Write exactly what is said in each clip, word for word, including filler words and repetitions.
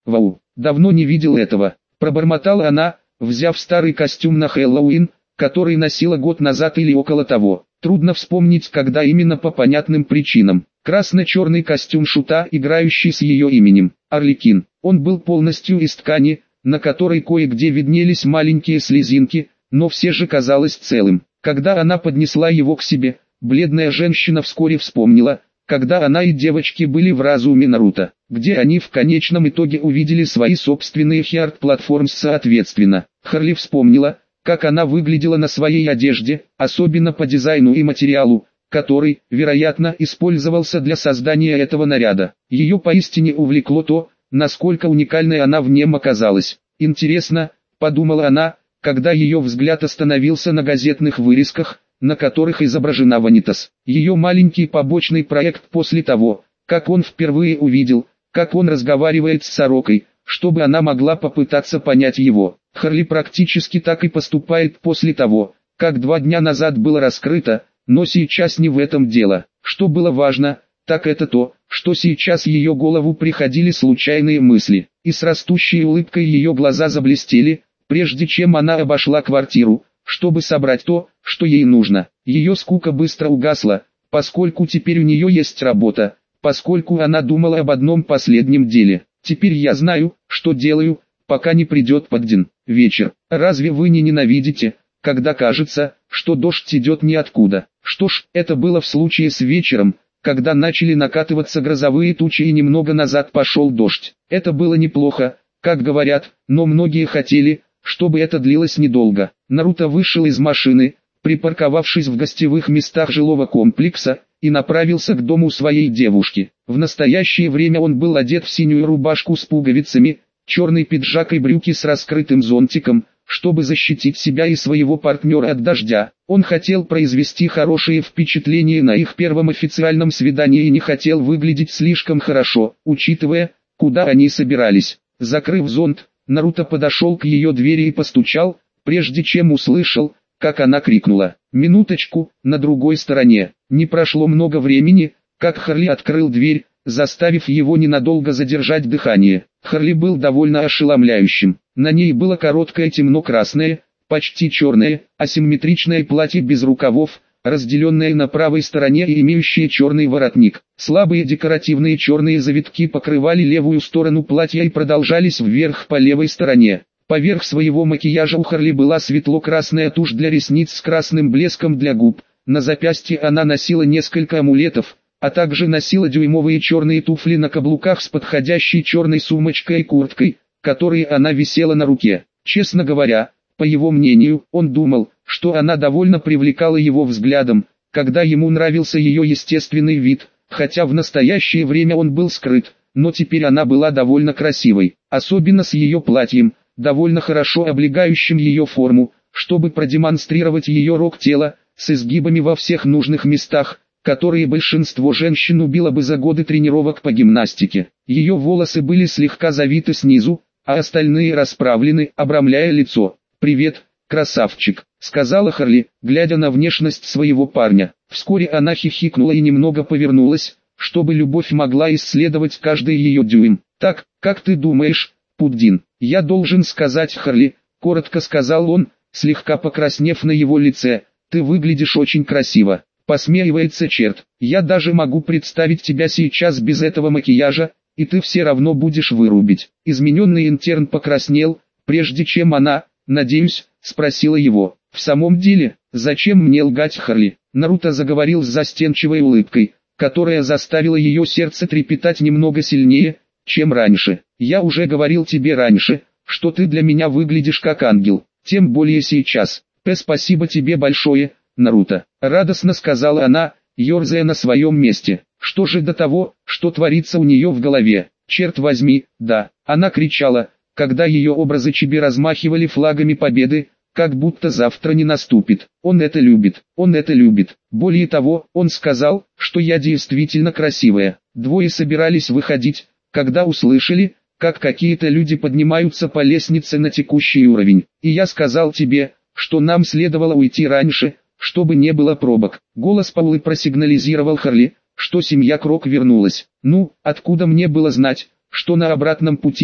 Вау, давно не видел этого, пробормотала она, взяв старый костюм на Хэллоуин, который носила год назад или около того. Трудно вспомнить, когда именно, по понятным причинам. Красно-черный костюм шута, играющий с ее именем, Арлекин. Он был полностью из ткани, на которой кое-где виднелись маленькие слезинки, но все же казалось целым. Когда она поднесла его к себе, бледная женщина вскоре вспомнила, когда она и девочки были в разуме Наруто, где они в конечном итоге увидели свои собственные Heart Platforms соответственно. Харли вспомнила, как она выглядела на своей одежде, особенно по дизайну и материалу, который, вероятно, использовался для создания этого наряда. Ее поистине увлекло то, насколько уникальной она в нем оказалась. Интересно, подумала она, когда ее взгляд остановился на газетных вырезках, на которых изображена Ванитас. Ее маленький побочный проект после того, как он впервые увидел, как он разговаривает с сорокой, чтобы она могла попытаться понять его. Харли практически так и поступает после того, как два дня назад было раскрыто, но сейчас не в этом дело. Что было важно, так это то, что сейчас в ее голову приходили случайные мысли, и с растущей улыбкой ее глаза заблестели, прежде чем она обошла квартиру, чтобы собрать то, что ей нужно. Ее скука быстро угасла, поскольку теперь у нее есть работа, поскольку она думала об одном последнем деле. Теперь я знаю, что делаю, пока не придет Поддин. Вечер. Разве вы не ненавидите, когда кажется, что дождь идет ниоткуда? Что ж, это было в случае с вечером, когда начали накатываться грозовые тучи и немного назад пошел дождь. Это было неплохо, как говорят, но многие хотели, чтобы это длилось недолго. Наруто вышел из машины, припарковавшись в гостевых местах жилого комплекса, и направился к дому своей девушки. В настоящее время он был одет в синюю рубашку с пуговицами, черный пиджак и брюки с раскрытым зонтиком, чтобы защитить себя и своего партнера от дождя. Он хотел произвести хорошее впечатление на их первом официальном свидании и не хотел выглядеть слишком хорошо, учитывая, куда они собирались. Закрыв зонт, Наруто подошел к ее двери и постучал, прежде чем услышал, как она крикнула: «Минуточку!» На другой стороне. Не прошло много времени, как Харли открыл дверь, заставив его ненадолго задержать дыхание. Харли был довольно ошеломляющим. На ней было короткое темно-красное, почти черное, асимметричное платье без рукавов, разделенное на правой стороне и имеющее черный воротник. Слабые декоративные черные завитки покрывали левую сторону платья и продолжались вверх по левой стороне. Поверх своего макияжа у Харли была светло-красная тушь для ресниц с красным блеском для губ. На запястье она носила несколько амулетов, а также носила дюймовые черные туфли на каблуках с подходящей черной сумочкой и курткой, которые она висела на руке. Честно говоря, по его мнению, он думал, что она довольно привлекала его взглядом, когда ему нравился ее естественный вид, хотя в настоящее время он был скрыт, но теперь она была довольно красивой, особенно с ее платьем, довольно хорошо облегающим ее форму, чтобы продемонстрировать ее рог тела, с изгибами во всех нужных местах, которые большинство женщин убило бы за годы тренировок по гимнастике. Ее волосы были слегка завиты снизу, а остальные расправлены, обрамляя лицо. «Привет, красавчик», — сказала Харли, глядя на внешность своего парня. Вскоре она хихикнула и немного повернулась, чтобы любовь могла исследовать каждый ее дюйм. «Так, как ты думаешь, Пуддин?» «Я должен сказать, Харли», — коротко сказал он, слегка покраснев на его лице, «ты выглядишь очень красиво». Посмеивается черт. «Я даже могу представить тебя сейчас без этого макияжа, и ты все равно будешь вырубить». Измененный интерн покраснел, прежде чем она, надеюсь, спросила его: «В самом деле, зачем мне лгать, Харли?» Наруто заговорил с застенчивой улыбкой, которая заставила ее сердце трепетать немного сильнее, чем раньше. «Я уже говорил тебе раньше, что ты для меня выглядишь как ангел, тем более сейчас. П спасибо тебе большое, Наруто», — радостно сказала она, ерзая на своем месте. Что же до того, что творится у нее в голове? Черт возьми, да, она кричала, когда ее образы Чиби размахивали флагами победы, как будто завтра не наступит. Он это любит, он это любит. Более того, он сказал, что я действительно красивая. Двое собирались выходить, когда услышали, как какие-то люди поднимаются по лестнице на текущий уровень. И я сказал тебе, что нам следовало уйти раньше, чтобы не было пробок. Голос Паулы просигнализировал Харли, что семья Крок вернулась. «Ну, откуда мне было знать, что на обратном пути,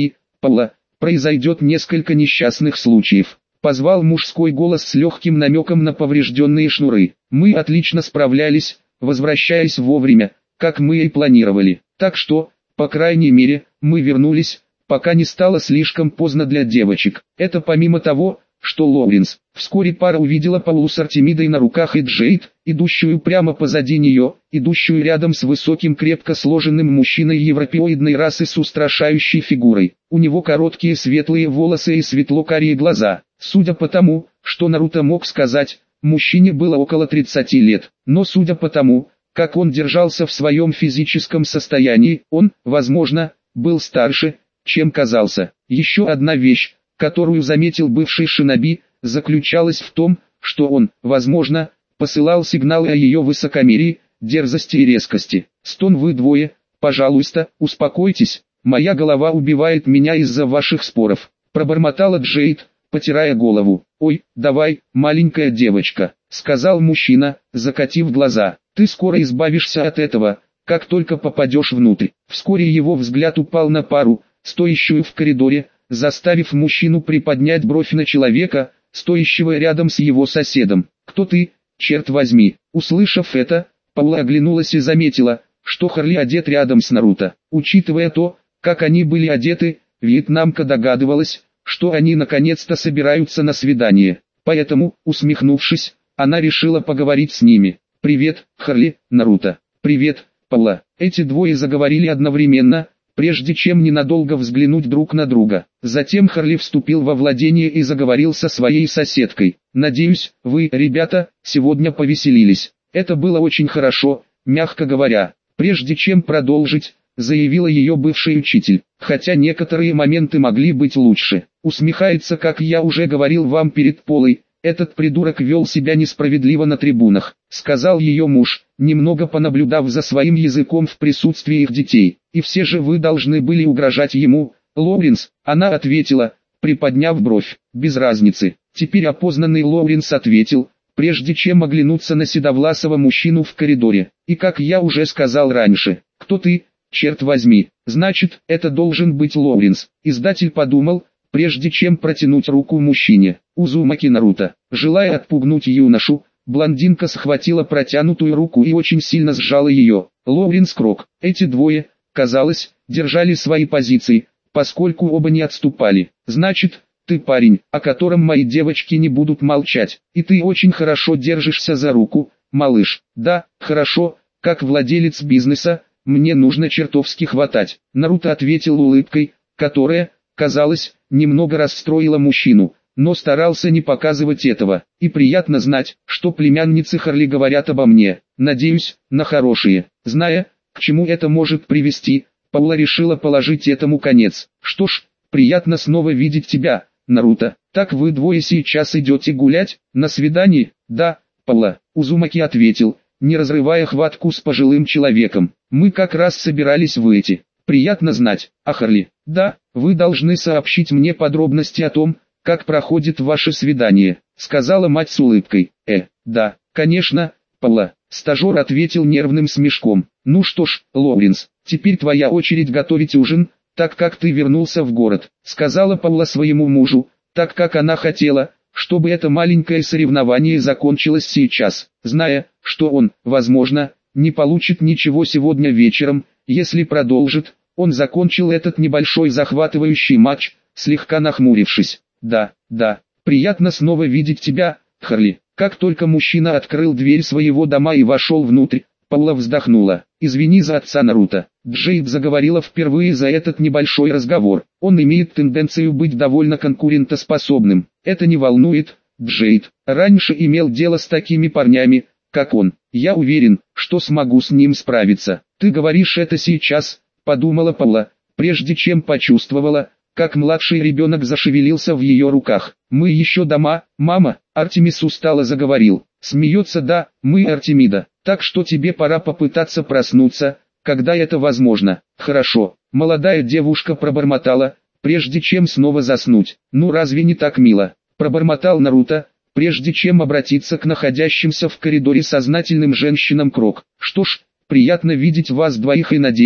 Паула, произойдет несколько несколько случаев. Позвал мужской голос с легким намеком на поврежденные шнуры. Мы отлично справлялись, возвращаясь вовремя, как мы и планировали. Так что, по крайней мере, мы вернулись, пока не стало слишком поздно для девочек. Это помимо того, что Лоуренс. Вскоре пара увидела Паулу с Артемидой на руках и Джейд, идущую прямо позади нее, идущую рядом с высоким крепко сложенным мужчиной европеоидной расы с устрашающей фигурой. У него короткие светлые волосы и светло-карие глаза. Судя по тому, что Наруто мог сказать, мужчине было около тридцати лет. Но судя по тому, как он держался в своем физическом состоянии, он, возможно, был старше, чем казался. Еще одна вещь, которую заметил бывший шиноби, заключалась в том, что он, возможно, посылал сигналы о ее высокомерии, дерзости и резкости. «Стон, вы двое, пожалуйста, успокойтесь, моя голова убивает меня из-за ваших споров», пробормотала Джейд, потирая голову. «Ой, давай, маленькая девочка», сказал мужчина, закатив глаза. «Ты скоро избавишься от этого, как только попадешь внутрь». Вскоре его взгляд упал на пару, стоящую в коридоре, заставив мужчину приподнять бровь на человека, стоящего рядом с его соседом. «Кто ты, черт возьми?» Услышав это, Паула оглянулась и заметила, что Харли одет рядом с Наруто. Учитывая то, как они были одеты, вьетнамка догадывалась, что они наконец-то собираются на свидание. Поэтому, усмехнувшись, она решила поговорить с ними. «Привет, Харли, Наруто». «Привет, Паула». Эти двое заговорили одновременно, прежде чем ненадолго взглянуть друг на друга. Затем Харли вступил во владение и заговорил со своей соседкой. «Надеюсь, вы, ребята, сегодня повеселились. Это было очень хорошо, мягко говоря». Прежде чем продолжить, заявила ее бывший учитель. «Хотя некоторые моменты могли быть лучше. Усмехается, как я уже говорил вам перед Полой. Этот придурок вел себя несправедливо на трибунах», сказал ее муж, немного понаблюдав за своим языком в присутствии их детей. «И все же вы должны были угрожать ему, Лоуренс», она ответила, приподняв бровь. «Без разницы». Теперь опознанный Лоуренс ответил, прежде чем оглянуться на седовласого мужчину в коридоре. «И как я уже сказал раньше, кто ты, черт возьми?» «Значит, это должен быть Лоуренс». Издатель подумал, прежде чем протянуть руку мужчине. Узумаки Наруто. Желая отпугнуть юношу, блондинка схватила протянутую руку и очень сильно сжала ее. Лоуренс Крок. Эти двое, казалось, держали свои позиции, поскольку оба не отступали. «Значит, ты парень, о котором мои девочки не будут молчать, и ты очень хорошо держишься за руку, малыш». «Да, хорошо, как владелец бизнеса, мне нужно чертовски хватать», Наруто ответил улыбкой, которая, казалось, немного расстроила мужчину, но старался не показывать этого. «И приятно знать, что племянницы Харли говорят обо мне. Надеюсь, на хорошие». Зная, к чему это может привести, Паула решила положить этому конец. «Что ж, приятно снова видеть тебя, Наруто. Так вы двое сейчас идете гулять, на свидание?» «Да, Паула», Узумаки ответил, не разрывая хватку с пожилым человеком. «Мы как раз собирались выйти». «Приятно знать, а Харли?» «Да, вы должны сообщить мне подробности о том, как проходит ваше свидание», сказала мать с улыбкой. «Э, да, конечно, Паула», стажер ответил нервным смешком. «Ну что ж, Лоуренс, теперь твоя очередь готовить ужин, так как ты вернулся в город», сказала Паула своему мужу, так как она хотела, чтобы это маленькое соревнование закончилось сейчас, зная, что он, возможно, не получит ничего сегодня вечером. Если продолжит, он закончил этот небольшой захватывающий матч, слегка нахмурившись. «Да, да, приятно снова видеть тебя, Харли». Как только мужчина открыл дверь своего дома и вошел внутрь, Паула вздохнула. «Извини за отца Наруто». Джейд заговорила впервые за этот небольшой разговор. «Он имеет тенденцию быть довольно конкурентоспособным. Это не волнует, Джейд. Раньше имел дело с такими парнями, как он. Я уверен, что смогу с ним справиться». «Ты говоришь это сейчас», подумала Паула, прежде чем почувствовала, как младший ребенок зашевелился в ее руках. «Мы еще дома, мама», Артемис устало заговорил. Смеется. «Да, мы Артемида, так что тебе пора попытаться проснуться, когда это возможно». «Хорошо», молодая девушка пробормотала, прежде чем снова заснуть. «Ну разве не так мило?» пробормотал Наруто, прежде чем обратиться к находящимся в коридоре сознательным женщинам Крок. «Что ж, приятно видеть вас двоих и надеюсь,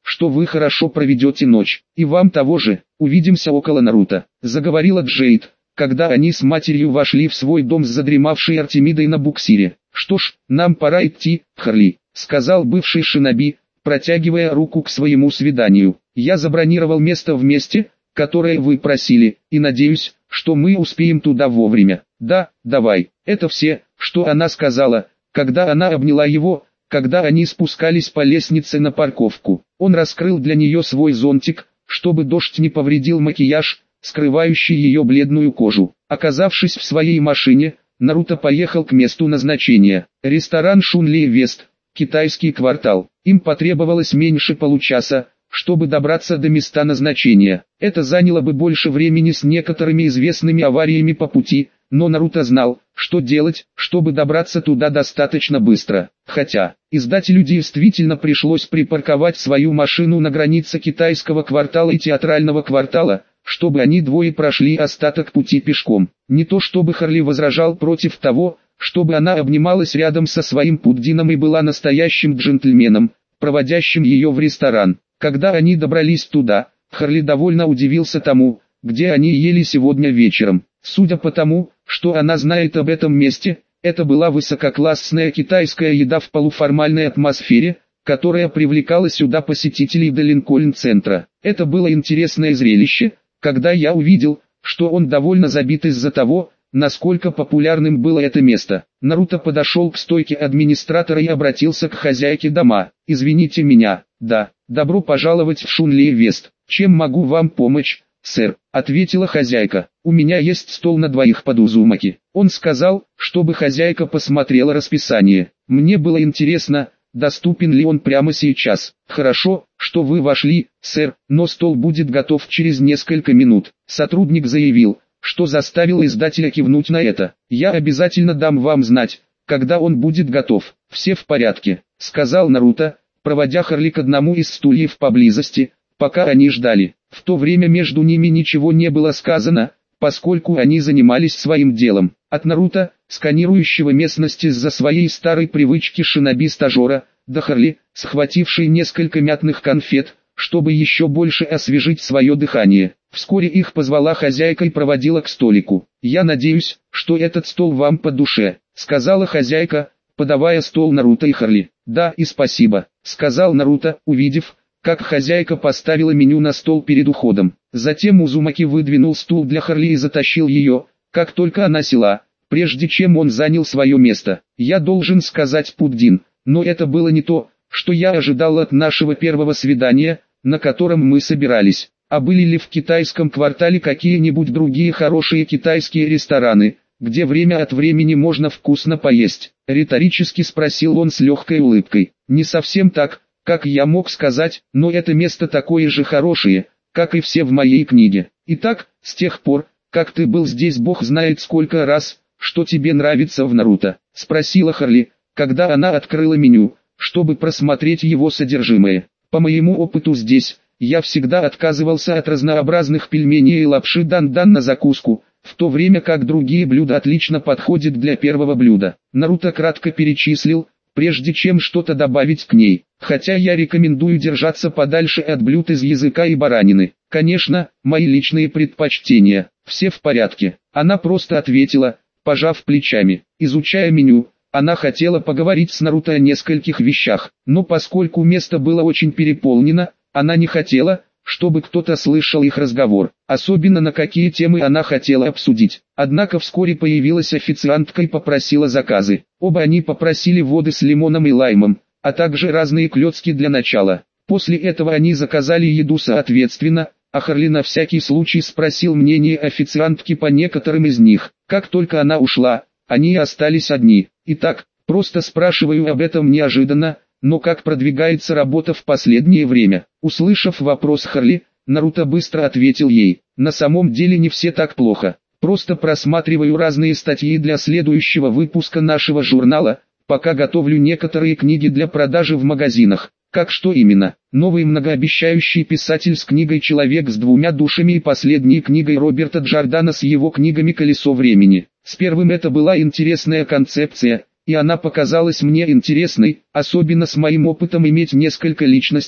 что вы хорошо проведете ночь. И вам того же. Увидимся около Наруто», — заговорила Джейд, когда они с матерью вошли в свой дом с задремавшей Артемидой на буксире. «Что ж, нам пора идти, Харли», — сказал бывший шиноби, протягивая руку к своему свиданию. «Я забронировал место в месте, которое вы просили, и надеюсь, что мы успеем туда вовремя». «Да, давай». Это все, что она сказала, когда она обняла его, когда они спускались по лестнице на парковку. Он раскрыл для нее свой зонтик, чтобы дождь не повредил макияж, скрывающий ее бледную кожу. Оказавшись в своей машине, Наруто поехал к месту назначения. Ресторан Шунли Вест, китайский квартал. Им потребовалось меньше получаса, чтобы добраться до места назначения. Это заняло бы больше времени с некоторыми известными авариями по пути, но Наруто знал, что делать, чтобы добраться туда достаточно быстро. Хотя, издателю действительно пришлось припарковать свою машину на границе китайского квартала и театрального квартала, чтобы они двое прошли остаток пути пешком. Не то чтобы Харли возражал против того, чтобы она обнималась рядом со своим пуддином и была настоящим джентльменом, проводящим ее в ресторан. Когда они добрались туда, Харли довольно удивился тому, где они ели сегодня вечером. Судя по тому, что она знает об этом месте, это была высококлассная китайская еда в полуформальной атмосфере, которая привлекала сюда посетителей до Линкольн-центра. Это было интересное зрелище, когда я увидел, что он довольно забит из-за того, насколько популярным было это место. Наруто подошел к стойке администратора и обратился к хозяйке дома. «Извините меня, да, добро пожаловать в Шунли Вест. Чем могу вам помочь, сэр?» — ответила хозяйка. «У меня есть стол на двоих под Узумаки». Он сказал, чтобы хозяйка посмотрела расписание. Мне было интересно, доступен ли он прямо сейчас. «Хорошо, что вы вошли, сэр, но стол будет готов через несколько минут». Сотрудник заявил, что заставил издателя кивнуть на это. «Я обязательно дам вам знать, когда он будет готов». «Все в порядке», — сказал Наруто, проводя Харли к одному из стульев поблизости, пока они ждали. В то время между ними ничего не было сказано, поскольку они занимались своим делом. От Наруто, сканирующего местность из-за своей старой привычки шиноби-стажера, до Харли, схватившей несколько мятных конфет, чтобы еще больше освежить свое дыхание. Вскоре их позвала хозяйка и проводила к столику. «Я надеюсь, что этот стол вам по душе», — сказала хозяйка, подавая стол Наруто и Харли. «Да, и спасибо», — сказал Наруто, увидев, как хозяйка поставила меню на стол перед уходом. Затем Узумаки выдвинул стул для Харли и затащил ее, как только она села, прежде чем он занял свое место. «Я должен сказать, Пуддин, но это было не то, что я ожидал от нашего первого свидания, на котором мы собирались. А были ли в китайском квартале какие-нибудь другие хорошие китайские рестораны, где время от времени можно вкусно поесть?» — риторически спросил он с легкой улыбкой. «Не совсем так, как я мог сказать, но это место такое же хорошее, как и все в моей книге. Итак, с тех пор, как ты был здесь бог знает сколько раз, что тебе нравится в Наруто?» — спросила Харли, когда она открыла меню, чтобы просмотреть его содержимое. «По моему опыту здесь, я всегда отказывался от разнообразных пельменей и лапши дан-дан на закуску, в то время как другие блюда отлично подходят для первого блюда». Наруто кратко перечислил, прежде чем что-то добавить к ней. «Хотя я рекомендую держаться подальше от блюд из языка и баранины. Конечно, мои личные предпочтения, все в порядке». Она просто ответила, пожав плечами. Изучая меню, она хотела поговорить с Наруто о нескольких вещах, но поскольку место было очень переполнено, она не хотела, чтобы кто-то слышал их разговор, особенно на какие темы она хотела обсудить. Однако вскоре появилась официантка и попросила заказы. Оба они попросили воды с лимоном и лаймом, а также разные клёцки для начала. После этого они заказали еду соответственно, а Харли на всякий случай спросил мнение официантки по некоторым из них. Как только она ушла, они остались одни. «Итак, просто спрашиваю об этом неожиданно, но как продвигается работа в последнее время?» Услышав вопрос Харли, Наруто быстро ответил ей: «На самом деле не все так плохо. Просто просматриваю разные статьи для следующего выпуска нашего журнала, пока готовлю некоторые книги для продажи в магазинах». «Как что именно?» «Новый многообещающий писатель с книгой «Человек с двумя душами» и последней книгой Роберта Джордана с его книгами «Колесо времени». С первым это была интересная концепция, и она показалась мне интересной, особенно с моим опытом иметь несколько личностей,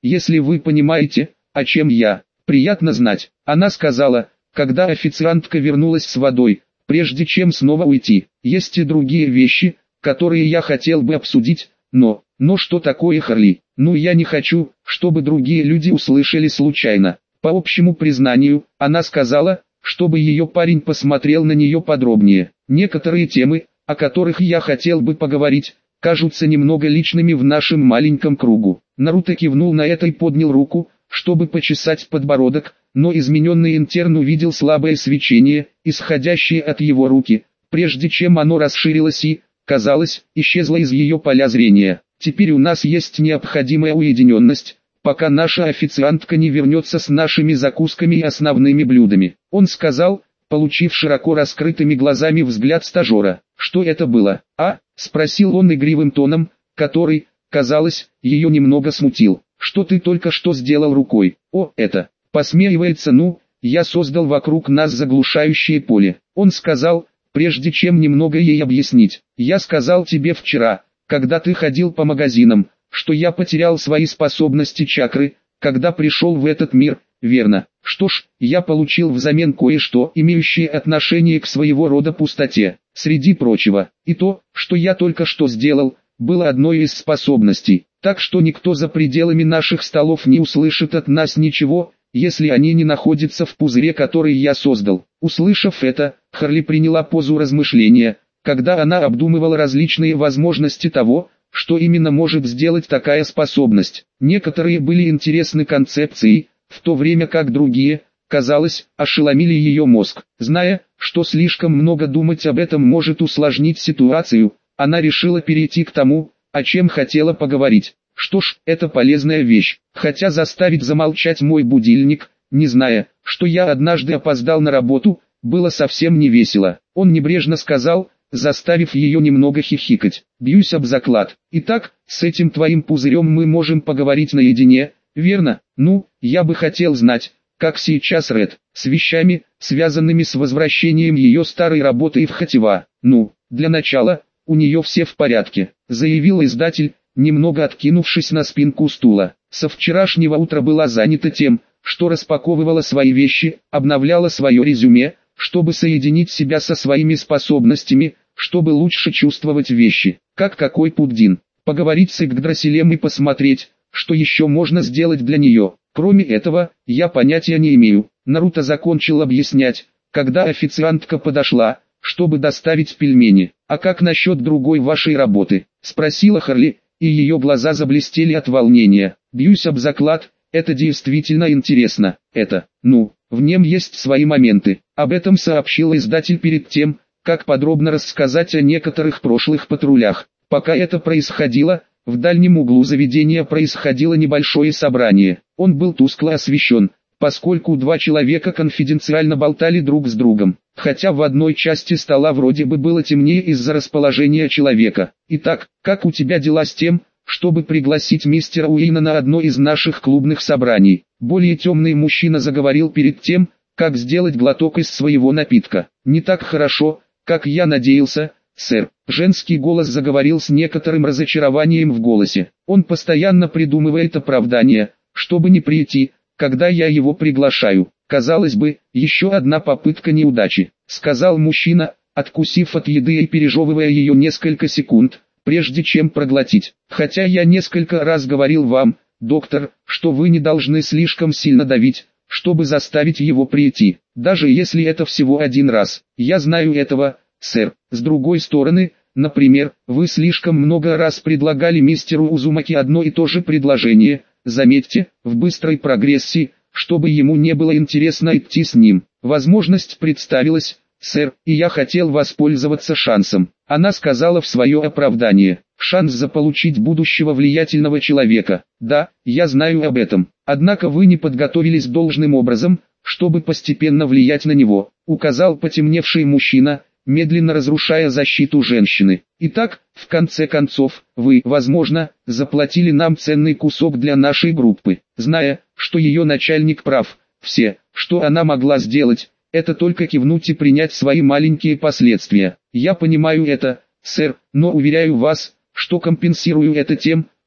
если вы понимаете, о чем я. Приятно знать. Она сказала, когда официантка вернулась с водой, прежде чем снова уйти. Есть и другие вещи, которые я хотел бы обсудить, но... Но что такое Харли? Ну я не хочу, чтобы другие люди услышали случайно. По общему признанию, она сказала, чтобы ее парень посмотрел на нее подробнее. Некоторые темы, о которых я хотел бы поговорить, кажутся немного личными в нашем маленьком кругу. Наруто кивнул на это и поднял руку, чтобы почесать подбородок, но измененный интерн увидел слабое свечение, исходящее от его руки, прежде чем оно расширилось и, казалось, исчезло из ее поля зрения. Теперь у нас есть необходимая уединенность, пока наша официантка не вернется с нашими закусками и основными блюдами. Он сказал, получив широко раскрытыми глазами взгляд стажера. Что это было? А? Спросил он игривым тоном, который, казалось, ее немного смутил. Что ты только что сделал рукой? О, это. Посмеивается, ну, я создал вокруг нас заглушающее поле. Он сказал, прежде чем немного ей объяснить. Я сказал тебе вчера, когда ты ходил по магазинам, что я потерял свои способности чакры, когда пришел в этот мир, верно? Что ж, я получил взамен кое-что, имеющее отношение к своего рода пустоте, среди прочего. И то, что я только что сделал, было одной из способностей, так что никто за пределами наших столов не услышит от нас ничего, если они не находятся в пузыре, который я создал. Услышав это, Харли приняла позу размышления, когда она обдумывала различные возможности того, что именно может сделать такая способность. Некоторые были интересны концепцией, в то время как другие, казалось, ошеломили ее мозг. Зная, что слишком много думать об этом может усложнить ситуацию, она решила перейти к тому, о чем хотела поговорить. Что ж, это полезная вещь, хотя заставить замолчать мой будильник, не зная, что я однажды опоздал на работу, было совсем не весело. Он небрежно сказал, заставив ее немного хихикать. Бьюсь об заклад. Итак, с этим твоим пузырем мы можем поговорить наедине, верно? Ну, я бы хотел знать, как сейчас Ред, с вещами, связанными с возвращением ее старой работы в Хатива. Ну, для начала, у нее все в порядке, заявил издатель, немного откинувшись на спинку стула. Со вчерашнего утра была занята тем, что распаковывала свои вещи, обновляла свое резюме, чтобы соединить себя со своими способностями, чтобы лучше чувствовать вещи, как какой пуддин. Поговорить с Игдрасилем и посмотреть, что еще можно сделать для нее. Кроме этого, я понятия не имею. Наруто закончил объяснять, когда официантка подошла, чтобы доставить пельмени. А как насчет другой вашей работы? Спросила Харли, и ее глаза заблестели от волнения. Бьюсь об заклад, это действительно интересно. Это, ну, в нем есть свои моменты. Об этом сообщил издатель перед тем, как подробно рассказать о некоторых прошлых патрулях. Пока это происходило, в дальнем углу заведения происходило небольшое собрание. Он был тускло освещен, поскольку два человека конфиденциально болтали друг с другом, хотя в одной части стола вроде бы было темнее из-за расположения человека. Итак, как у тебя дела с тем, чтобы пригласить мистера Уэйна на одно из наших клубных собраний? Более темный мужчина заговорил перед тем, как сделать глоток из своего напитка. Не так хорошо, как я надеялся, сэр. Женский голос заговорил с некоторым разочарованием в голосе. Он постоянно придумывает оправдания, чтобы не прийти, когда я его приглашаю. Казалось бы, еще одна попытка неудачи, сказал мужчина, откусив от еды и пережевывая ее несколько секунд, прежде чем проглотить. Хотя я несколько раз говорил вам, доктор, что вы не должны слишком сильно давить, чтобы заставить его прийти, даже если это всего один раз. Я знаю этого, сэр. С другой стороны, например, вы слишком много раз предлагали мистеру Узумаки одно и то же предложение, заметьте, в быстрой прогрессии, чтобы ему не было интересно идти с ним. Возможность представилась, сэр, и я хотел воспользоваться шансом. Она сказала в свое оправдание. Шанс заполучить будущего влиятельного человека. Да, я знаю об этом. Однако вы не подготовились должным образом, чтобы постепенно влиять на него, указал потемневший мужчина, медленно разрушая защиту женщины. Итак, в конце концов, вы, возможно, заплатили нам ценный кусок для нашей группы, зная, что ее начальник прав. Все, что она могла сделать, это только кивнуть и принять свои маленькие последствия. Я понимаю это, сэр, но уверяю вас, что компенсирую это тем,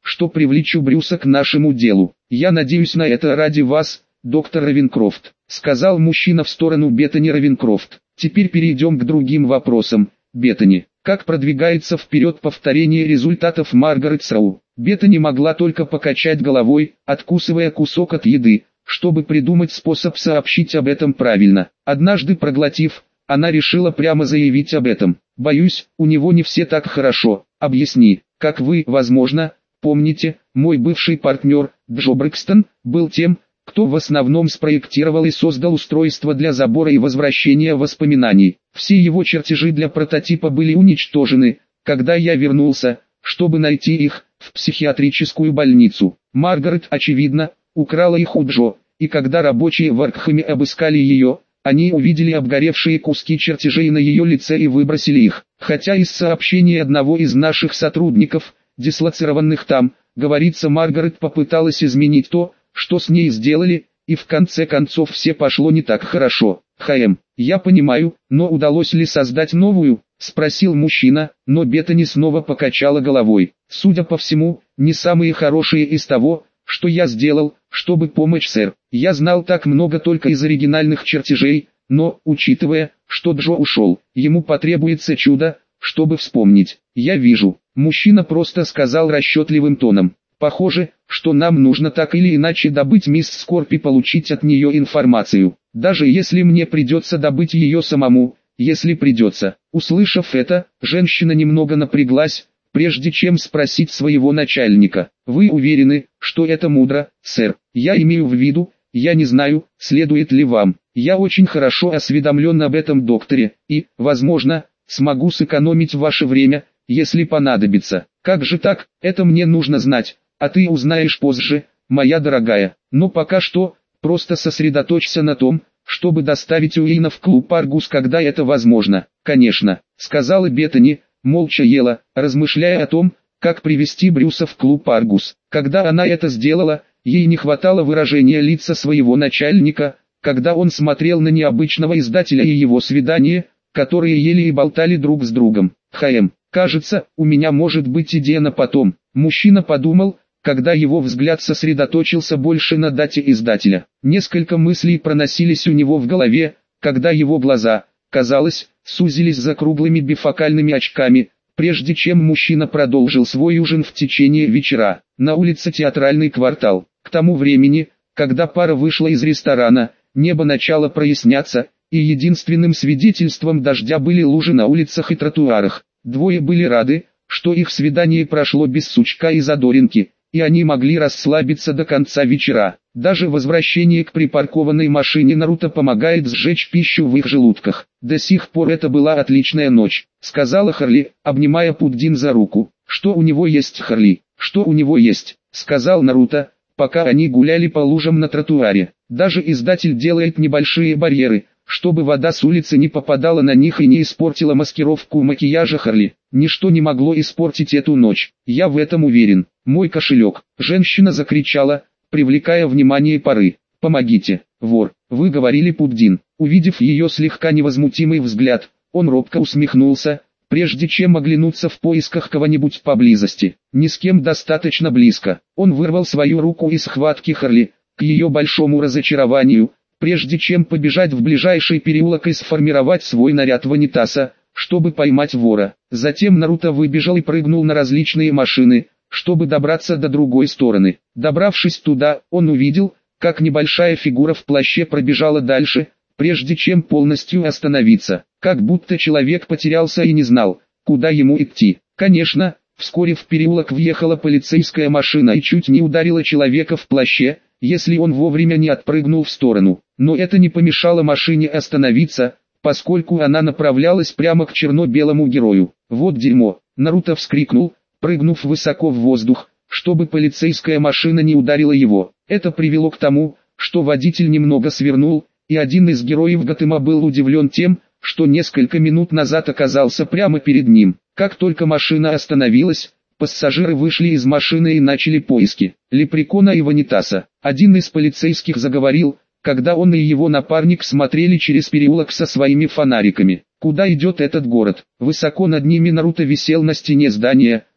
что привлечу Брюса к нашему делу. Я надеюсь на это ради вас, доктор Равенкрофт», — сказал мужчина в сторону Беттани Равенкрофт. «Теперь перейдем к другим вопросам. Беттани, как продвигается вперед повторение результатов Маргарет Сроу?» Беттани могла только покачать головой, откусывая кусок от еды, чтобы придумать способ сообщить об этом правильно. Однажды проглотив, она решила прямо заявить об этом. «Боюсь, у него не все так хорошо. Объясни, как вы, возможно, помните, мой бывший партнер, Джо Брэкстон, был тем, кто в основном спроектировал и создал устройство для забора и возвращения воспоминаний. Все его чертежи для прототипа были уничтожены, когда я вернулся, чтобы найти их, в психиатрическую больницу. Маргарет, очевидно, украла их у Джо, и когда рабочие в Аркхаме обыскали ее, они увидели обгоревшие куски чертежей на ее лице и выбросили их. Хотя из сообщений одного из наших сотрудников, дислоцированных там, говорится, Маргарет попыталась изменить то, что с ней сделали, и в конце концов все пошло не так хорошо. «Хэм, я понимаю, но удалось ли создать новую?» — спросил мужчина, но Беттани снова покачала головой. «Судя по всему, не самые хорошие из того, что я сделал, чтобы помочь, сэр. Я знал так много только из оригинальных чертежей, но, учитывая, что Джо ушел, ему потребуется чудо, чтобы вспомнить. Я вижу». Мужчина просто сказал расчетливым тоном. «Похоже, что нам нужно так или иначе добыть мисс Скорпь и получить от нее информацию. Даже если мне придется добыть ее самому, если придется». Услышав это, женщина немного напряглась, прежде чем спросить своего начальника. «Вы уверены, что это мудро, сэр? Я имею в виду, я не знаю, следует ли вам. Я очень хорошо осведомлен об этом докторе, и, возможно, смогу сэкономить ваше время, если понадобится». «Как же так? Это мне нужно знать, а ты узнаешь позже, моя дорогая. Но пока что, просто сосредоточься на том, чтобы доставить Уэйна в клуб Аргус, когда это возможно». «Конечно», — сказала Беттани, молча ела, размышляя о том, как привести Брюса в клуб Аргус. Когда она это сделала, ей не хватало выражения лица своего начальника, когда он смотрел на необычного издателя и его свидание, которые ели и болтали друг с другом. «Хэм, кажется, у меня может быть идея на потом», — мужчина подумал, когда его взгляд сосредоточился больше на дате издателя. Несколько мыслей проносились у него в голове, когда его глаза, казалось, сузились за круглыми бифокальными очками, прежде чем мужчина продолжил свой ужин в течение вечера. На улице Театральный квартал. К тому времени, когда пара вышла из ресторана, небо начало проясняться, и единственным свидетельством дождя были лужи на улицах и тротуарах. Двое были рады, что их свидание прошло без сучка и задоринки, и они могли расслабиться до конца вечера. Даже возвращение к припаркованной машине Наруто помогает сжечь пищу в их желудках. «До сих пор это была отличная ночь», — сказала Харли, обнимая Пуддин за руку. «Что у него есть, Харли? Что у него есть?» — сказал Наруто, пока они гуляли по лужам на тротуаре. «Даже издатель делает небольшие барьеры, чтобы вода с улицы не попадала на них и не испортила маскировку макияжа Харли. Ничто не могло испортить эту ночь, я в этом уверен. Мой кошелек!» Женщина закричала, привлекая внимание пары. «Помогите, вор!» — выговорили Пуддин. Увидев ее слегка невозмутимый взгляд, он робко усмехнулся, прежде чем оглянуться в поисках кого-нибудь поблизости. Ни с кем достаточно близко. Он вырвал свою руку из схватки Харли, к ее большому разочарованию, прежде чем побежать в ближайший переулок и сформировать свой наряд ванитаса, чтобы поймать вора. Затем Наруто выбежал и прыгнул на различные машины, чтобы добраться до другой стороны. Добравшись туда, он увидел, как небольшая фигура в плаще пробежала дальше, прежде чем полностью остановиться, как будто человек потерялся и не знал, куда ему идти. Конечно, вскоре в переулок въехала полицейская машина и чуть не ударила человека в плаще, если он вовремя не отпрыгнул в сторону. Но это не помешало машине остановиться, поскольку она направлялась прямо к черно-белому герою. «Вот дерьмо!» — Наруто вскрикнул, прыгнув высоко в воздух, чтобы полицейская машина не ударила его. Это привело к тому, что водитель немного свернул, и один из героев Готэма был удивлен тем, что несколько минут назад оказался прямо перед ним. Как только машина остановилась, пассажиры вышли из машины и начали поиски Лепрекона и Ванитаса. Один из полицейских заговорил, когда он и его напарник смотрели через переулок со своими фонариками. «Куда идет этот город?» Высоко над ними Наруто висел на стене здания,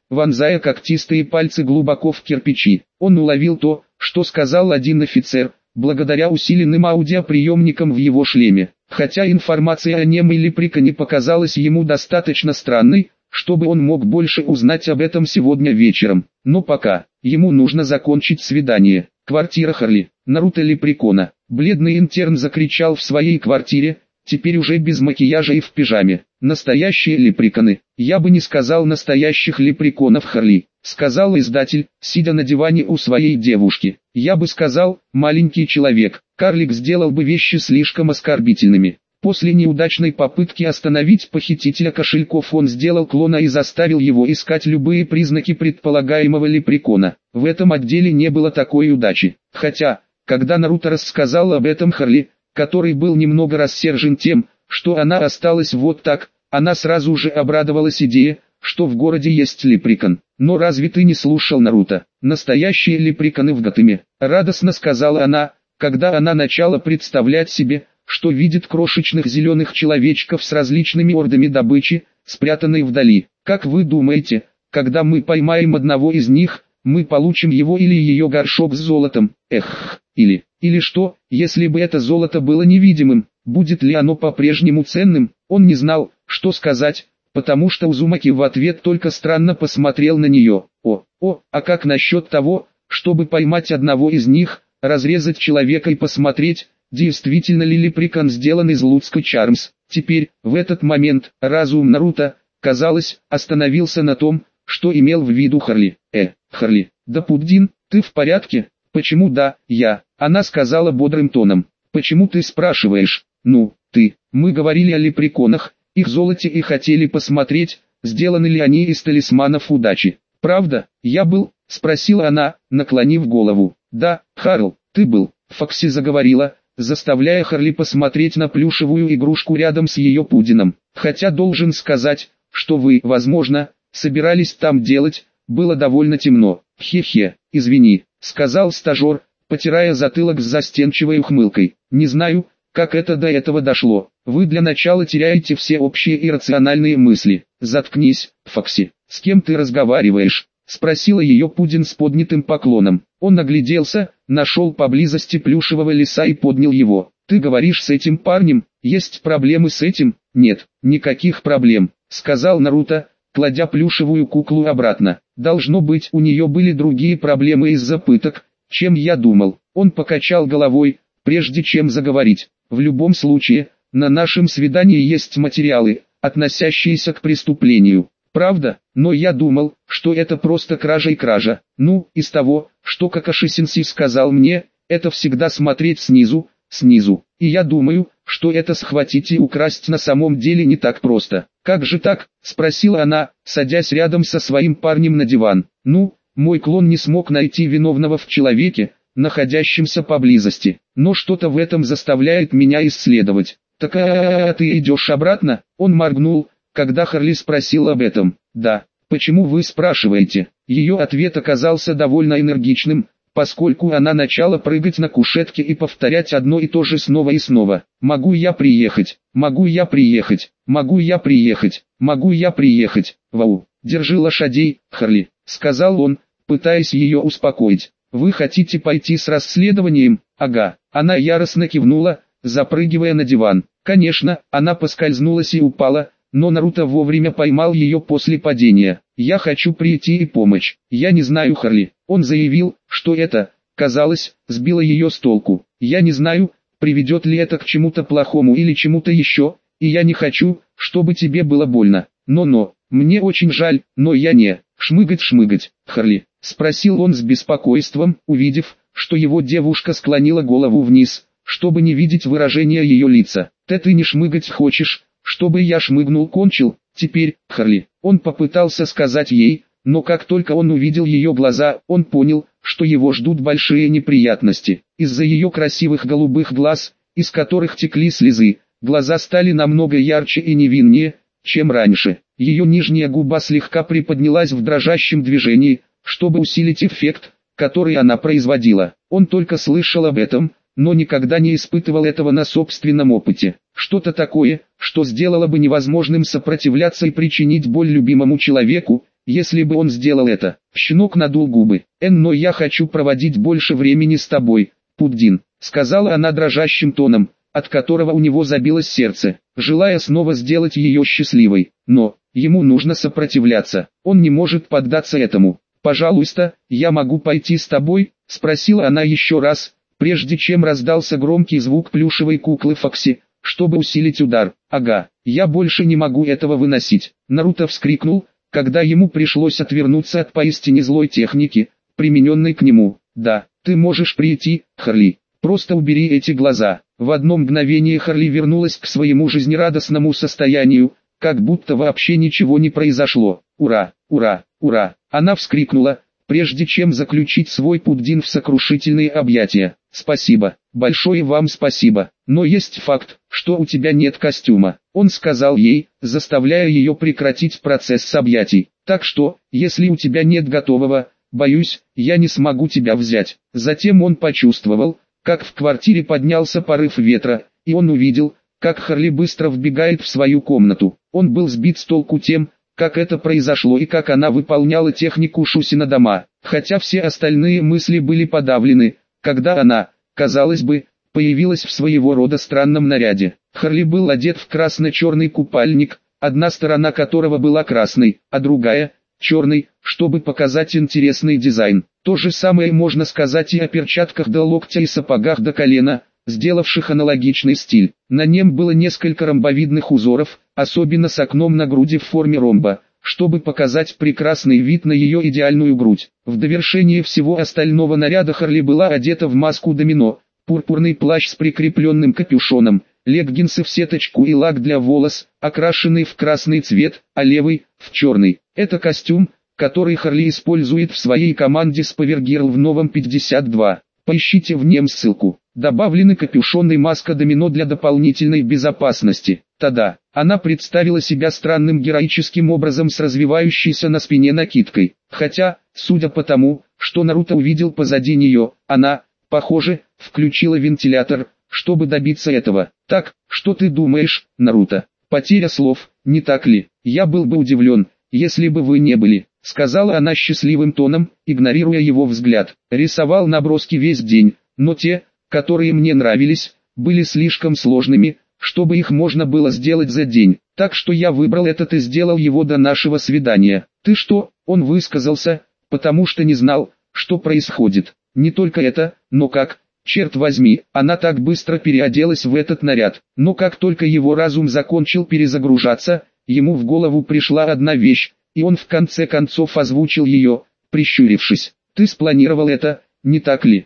вонзая когтистые пальцы глубоко в кирпичи. Он уловил то, что сказал один офицер, благодаря усиленным аудиоприемникам в его шлеме. Хотя информация о нем или Лепреконе показалась ему достаточно странной, чтобы он мог больше узнать об этом сегодня вечером. Но пока, ему нужно закончить свидание. Квартира Харли, Наруто Лепрекона. Бледный интерн закричал в своей квартире, теперь уже без макияжа и в пижаме. Настоящие лепреконы. Я бы не сказал настоящих лепреконов Харли, сказал издатель, сидя на диване у своей девушки. Я бы сказал, маленький человек. Карлик сделал бы вещи слишком оскорбительными. После неудачной попытки остановить похитителя кошельков он сделал клона и заставил его искать любые признаки предполагаемого лепрекона. В этом отделе не было такой удачи. Хотя, когда Наруто рассказал об этом Харли, который был немного рассержен тем, что она осталась вот так, она сразу же обрадовалась идее, что в городе есть лепрекон. Но разве ты не слушал Наруто? Настоящие лепреконы в Готэме, радостно сказала она, когда она начала представлять себе, что видит крошечных зеленых человечков с различными ордами добычи, спрятанной вдали. Как вы думаете, когда мы поймаем одного из них, мы получим его или ее горшок с золотом? Эх, или, или что, если бы это золото было невидимым, будет ли оно по-прежнему ценным? Он не знал, что сказать, потому что Узумаки в ответ только странно посмотрел на нее. О, о, а как насчет того, чтобы поймать одного из них, разрезать человека и посмотреть, действительно ли лепрекон сделан из Луцка Чармс? Теперь, в этот момент, разум Наруто, казалось, остановился на том, что имел в виду Харли. Э, Харли, да Пуддин, ты в порядке? Почему да, я? Она сказала бодрым тоном. Почему ты спрашиваешь? Ну, ты, мы говорили о лепреконах, их золоте и хотели посмотреть, сделаны ли они из талисманов удачи. Правда, я был, спросила она, наклонив голову. Да, Харл, ты был, Фокси заговорила, заставляя Харли посмотреть на плюшевую игрушку рядом с ее пудином. Хотя должен сказать, что вы, возможно, собирались там делать, было довольно темно. Хе-хе, извини, сказал стажер, потирая затылок с застенчивой ухмылкой. Не знаю, как это до этого дошло. Вы для начала теряете все общие и рациональные мысли. Заткнись, Фокси. С кем ты разговариваешь? Спросила ее Пудин с поднятым поклоном. Он огляделся, нашел поблизости плюшевого лиса и поднял его. Ты говоришь с этим парнем? Есть проблемы с этим? Нет, никаких проблем, сказал Наруто, кладя плюшевую куклу обратно. Должно быть, у нее были другие проблемы из-за пыток, чем я думал. Он покачал головой, прежде чем заговорить. В любом случае, на нашем свидании есть материалы, относящиеся к преступлению. Правда, но я думал, что это просто кража и кража. Ну, из того, что Какаши-сенсей сказал мне, это всегда смотреть снизу, снизу. И я думаю, что это схватить и украсть на самом деле не так просто. Как же так? Спросила она, садясь рядом со своим парнем на диван. Ну, мой клон не смог найти виновного в человеке, находящемся поблизости. Но что-то в этом заставляет меня исследовать. Так а ты идешь обратно? Он моргнул, когда Харли спросил об этом. Да, почему вы спрашиваете? Ее ответ оказался довольно энергичным, поскольку она начала прыгать на кушетке и повторять одно и то же снова и снова. Могу я приехать? Могу я приехать? Могу я приехать? Могу я приехать? Вау, держи лошадей, Харли, сказал он, пытаясь ее успокоить. Вы хотите пойти с расследованием? Ага. Она яростно кивнула, запрыгивая на диван. Конечно, она поскользнулась и упала, но Наруто вовремя поймал ее после падения. «Я хочу прийти и помочь. Я не знаю, Харли». Он заявил, что это, казалось, сбило ее с толку. «Я не знаю, приведет ли это к чему-то плохому или чему-то еще, и я не хочу, чтобы тебе было больно. Но-но, мне очень жаль, но я не...» «Шмыгать-шмыгать, Харли?» — спросил он с беспокойством, увидев, что его девушка склонила голову вниз, чтобы не видеть выражения ее лица. «Ты ты не шмыгать хочешь, чтобы я шмыгнул кончил? Теперь, Харли?» Он попытался сказать ей, но как только он увидел ее глаза, он понял, что его ждут большие неприятности. Из-за ее красивых голубых глаз, из которых текли слезы, глаза стали намного ярче и невиннее, чем раньше. Ее нижняя губа слегка приподнялась в дрожащем движении, чтобы усилить эффект, который она производила. Он только слышал об этом, но никогда не испытывал этого на собственном опыте. Что-то такое, что сделало бы невозможным сопротивляться и причинить боль любимому человеку, если бы он сделал это. Щенок надул губы. «Эн, но я хочу проводить больше времени с тобой, Пуддин», сказала она дрожащим тоном, от которого у него забилось сердце, желая снова сделать ее счастливой. Но, ему нужно сопротивляться, он не может поддаться этому. «Пожалуйста, я могу пойти с тобой?» спросила она еще раз, прежде чем раздался громкий звук плюшевой куклы Фокси, чтобы усилить удар. «Ага, я больше не могу этого выносить». Наруто вскрикнул, когда ему пришлось отвернуться от поистине злой техники, примененной к нему. «Да, ты можешь прийти, Харли. Просто убери эти глаза». В одно мгновение Харли вернулась к своему жизнерадостному состоянию, как будто вообще ничего не произошло. «Ура, ура, ура!» Она вскрикнула, прежде чем заключить свой Пуддин в сокрушительные объятия. «Спасибо, большое вам спасибо, но есть факт, что у тебя нет костюма», он сказал ей, заставляя ее прекратить процесс объятий. «Так что, если у тебя нет готового, боюсь, я не смогу тебя взять». Затем он почувствовал, как в квартире поднялся порыв ветра, и он увидел, как Харли быстро вбегает в свою комнату. Он был сбит с толку тем, как это произошло и как она выполняла технику Шусинадама, хотя все остальные мысли были подавлены, когда она, казалось бы, появилась в своего рода странном наряде. Харли был одет в красно-черный купальник, одна сторона которого была красной, а другая – черной, чтобы показать интересный дизайн. То же самое можно сказать и о перчатках до локтя и сапогах до колена, сделавших аналогичный стиль. На нем было несколько ромбовидных узоров, особенно с окном на груди в форме ромба, чтобы показать прекрасный вид на ее идеальную грудь. В довершение всего остального наряда Харли была одета в маску домино, пурпурный плащ с прикрепленным капюшоном, леггинсы в сеточку и лак для волос, окрашенный в красный цвет, а левый – в черный. Это костюм, который Харли использует в своей команде с Power Girl в новом пятьдесят два. Поищите в нем ссылку. Добавлены капюшон и маска домино для дополнительной безопасности. Тогда она представила себя странным героическим образом с развивающейся на спине накидкой. Хотя, судя по тому, что Наруто увидел позади нее, она, похоже, включила вентилятор, чтобы добиться этого. «Так, что ты думаешь, Наруто?» Потеря слов, не так ли? «Я был бы удивлен, если бы вы не были», сказала она счастливым тоном, игнорируя его взгляд. «Рисовал наброски весь день, но те, которые мне нравились, были слишком сложными, чтобы их можно было сделать за день. Так что я выбрал этот и сделал его до нашего свидания». «Ты что?» Он высказался, потому что не знал, что происходит. Не только это, но как... Черт возьми, она так быстро переоделась в этот наряд. Но как только его разум закончил перезагружаться, ему в голову пришла одна вещь, и он в конце концов озвучил ее, прищурившись. «Ты спланировал это, не так ли?»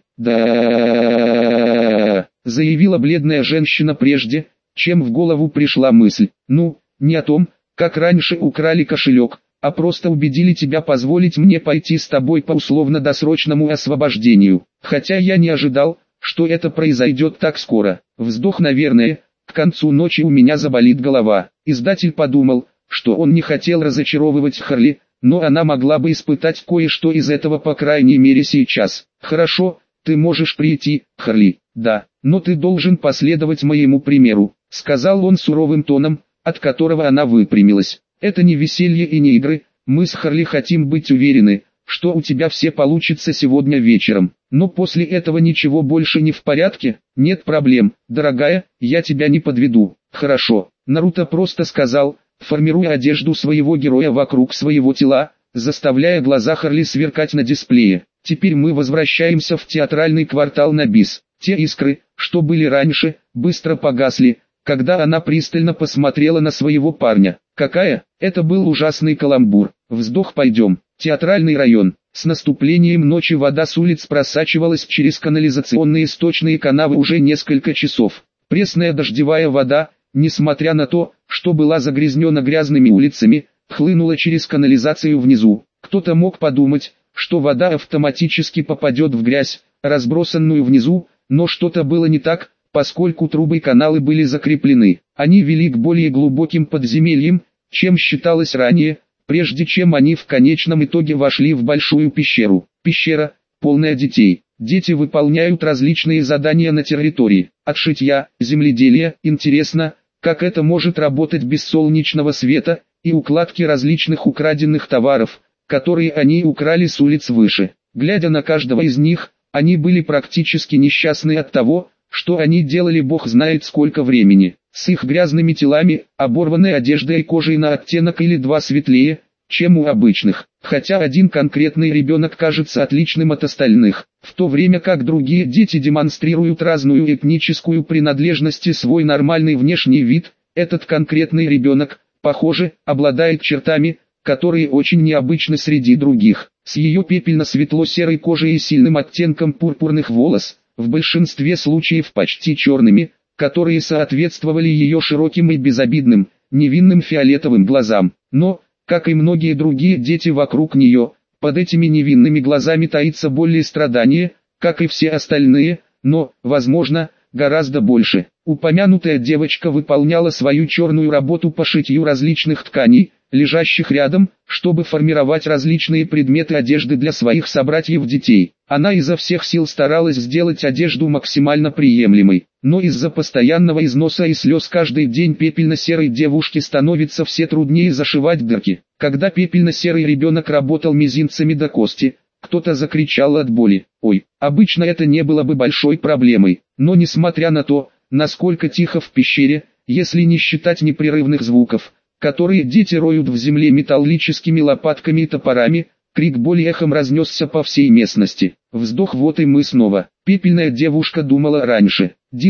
«Да», заявила бледная женщина прежде, чем в голову пришла мысль. «Ну, не о том, как раньше украли кошелек, а просто убедили тебя позволить мне пойти с тобой по условно-досрочному освобождению. Хотя я не ожидал, что это произойдет так скоро. Вздох, наверное, к концу ночи у меня заболит голова». Издатель подумал, что он не хотел разочаровывать Харли, но она могла бы испытать кое-что из этого по крайней мере сейчас. «Хорошо, ты можешь прийти, Харли». «Да, но ты должен последовать моему примеру», сказал он суровым тоном, от которого она выпрямилась. «Это не веселье и не игры, мы с Харли хотим быть уверены, что у тебя все получится сегодня вечером. Но после этого ничего больше не в порядке?» «Нет проблем, дорогая, я тебя не подведу». «Хорошо», Наруто просто сказал, формируя одежду своего героя вокруг своего тела, заставляя глаза Харли сверкать на дисплее. «Теперь мы возвращаемся в театральный квартал на бис». Те искры, что были раньше, быстро погасли, когда она пристально посмотрела на своего парня. «Какая?» Это был ужасный каламбур. Вздох. «Пойдем». Театральный район. С наступлением ночи вода с улиц просачивалась через канализационные сточные канавы уже несколько часов. Пресная дождевая вода, несмотря на то, что была загрязнена грязными улицами, хлынула через канализацию внизу. Кто-то мог подумать, что вода автоматически попадет в грязь, разбросанную внизу, но что-то было не так, поскольку трубы и каналы были закреплены. Они вели к более глубоким подземельям, чем считалось ранее, прежде чем они в конечном итоге вошли в большую пещеру. Пещера, полная детей. Дети выполняют различные задания на территории. От шитья, земледелия. Интересно, как это может работать без солнечного света, и укладки различных украденных товаров, которые они украли с улиц выше. Глядя на каждого из них, они были практически несчастны от того, что они делали бог знает сколько времени. С их грязными телами, оборванной одеждой и кожей на оттенок или два светлее, чем у обычных. Хотя один конкретный ребенок кажется отличным от остальных, в то время как другие дети демонстрируют разную этническую принадлежность и свой нормальный внешний вид, этот конкретный ребенок, похоже, обладает чертами, которые очень необычны среди других. С ее пепельно-светло-серой кожей и сильным оттенком пурпурных волос, в большинстве случаев почти черными, которые соответствовали ее широким и безобидным, невинным фиолетовым глазам. Но, как и многие другие дети вокруг нее, под этими невинными глазами таится боль и страдание, как и все остальные, но, возможно, гораздо больше. Упомянутая девочка выполняла свою черную работу по шитью различных тканей, лежащих рядом, чтобы формировать различные предметы одежды для своих собратьев-детей. Она изо всех сил старалась сделать одежду максимально приемлемой, но из-за постоянного износа и слез каждый день пепельно-серой девушке становится все труднее зашивать дырки. Когда пепельно-серый ребенок работал мизинцами до кости, кто-то закричал от боли. Ой, обычно это не было бы большой проблемой, но несмотря на то, насколько тихо в пещере, если не считать непрерывных звуков, которые дети роют в земле металлическими лопатками и топорами, крик боли эхом разнесся по всей местности. Вздох, вот и мы снова. Пепельная девушка думала раньше.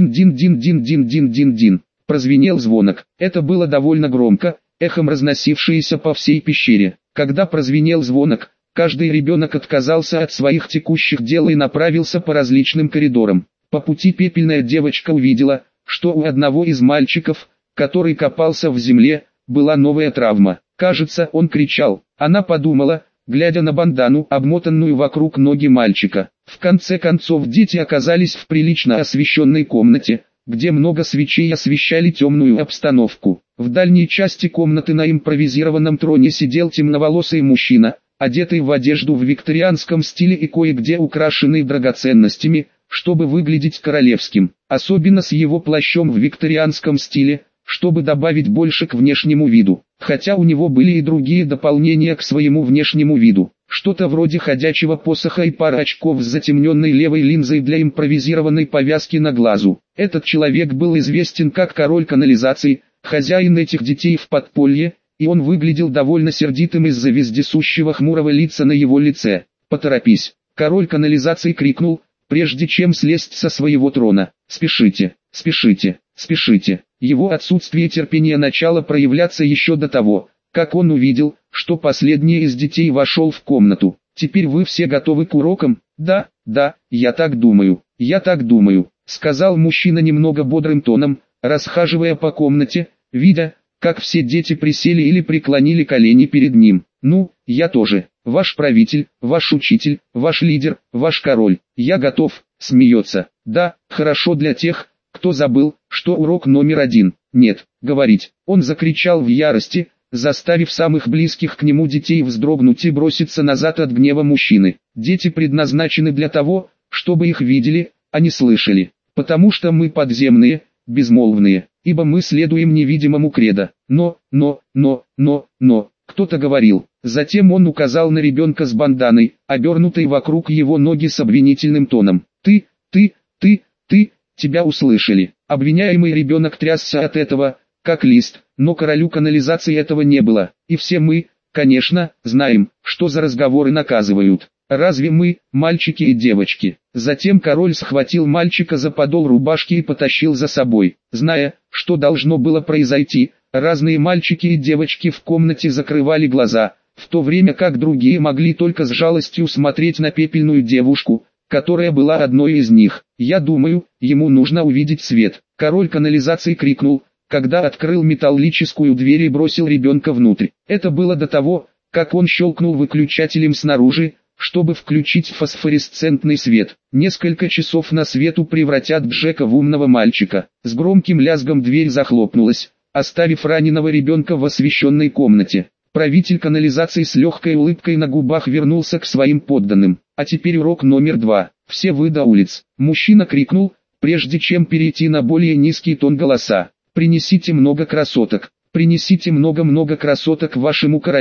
Дин-дин-дин-дин-дин-дин-дин-дин. Прозвенел звонок. Это было довольно громко, эхом разносившееся по всей пещере. Когда прозвенел звонок, каждый ребенок отказался от своих текущих дел и направился по различным коридорам. По пути пепельная девочка увидела, что у одного из мальчиков, который копался в земле, была новая травма. Кажется, он кричал. Она подумала, глядя на бандану, обмотанную вокруг ноги мальчика. В конце концов дети оказались в прилично освещенной комнате, где много свечей освещали темную обстановку. В дальней части комнаты на импровизированном троне сидел темноволосый мужчина, одетый в одежду в викторианском стиле и кое-где украшенный драгоценностями, чтобы выглядеть королевским, особенно с его плащом в викторианском стиле, чтобы добавить больше к внешнему виду, хотя у него были и другие дополнения к своему внешнему виду, что-то вроде ходячего посоха и пара очков с затемненной левой линзой для импровизированной повязки на глазу. Этот человек был известен как король канализации, хозяин этих детей в подполье, и он выглядел довольно сердитым из-за вездесущего хмурого лица на его лице. «Поторопись!» Король канализации крикнул, прежде чем слезть со своего трона. «Спешите, спешите, спешите!» Его отсутствие терпения начало проявляться еще до того, как он увидел, что последний из детей вошел в комнату. «Теперь вы все готовы к урокам?» «Да, да, я так думаю, я так думаю», — сказал мужчина немного бодрым тоном, расхаживая по комнате, видя, как все дети присели или преклонили колени перед ним. «Ну, я тоже, ваш правитель, ваш учитель, ваш лидер, ваш король, я готов», — смеется. «Да, хорошо для тех, кто забыл, что урок номер один. Нет, говорить». Он закричал в ярости, заставив самых близких к нему детей вздрогнуть и броситься назад от гнева мужчины. Дети предназначены для того, чтобы их видели, а не слышали. Потому что мы подземные, безмолвные, ибо мы следуем невидимому кредо. Но, но, но, но, но, кто-то говорил. Затем он указал на ребенка с банданой, обернутой вокруг его ноги с обвинительным тоном. «Ты, ты, ты, ты». Тебя услышали. Обвиняемый ребенок трясся от этого, как лист, но королю канализации этого не было. И все мы, конечно, знаем, что за разговоры наказывают. Разве мы, мальчики и девочки? Затем король схватил мальчика за подол рубашки и потащил за собой. Зная, что должно было произойти, разные мальчики и девочки в комнате закрывали глаза, в то время как другие могли только с жалостью смотреть на пепельную девушку, которая была одной из них. «Я думаю, ему нужно увидеть свет». Король канализации крикнул, когда открыл металлическую дверь и бросил ребенка внутрь. Это было до того, как он щелкнул выключателем снаружи, чтобы включить фосфоресцентный свет. Несколько часов на свету превратят Джека в умного мальчика. С громким лязгом дверь захлопнулась, оставив раненого ребенка в освещенной комнате. Правитель канализации с легкой улыбкой на губах вернулся к своим подданным. А теперь урок номер два. Все вы до улиц. Мужчина крикнул, прежде чем перейти на более низкий тон голоса. Принесите много красоток. Принесите много-много красоток вашему королю.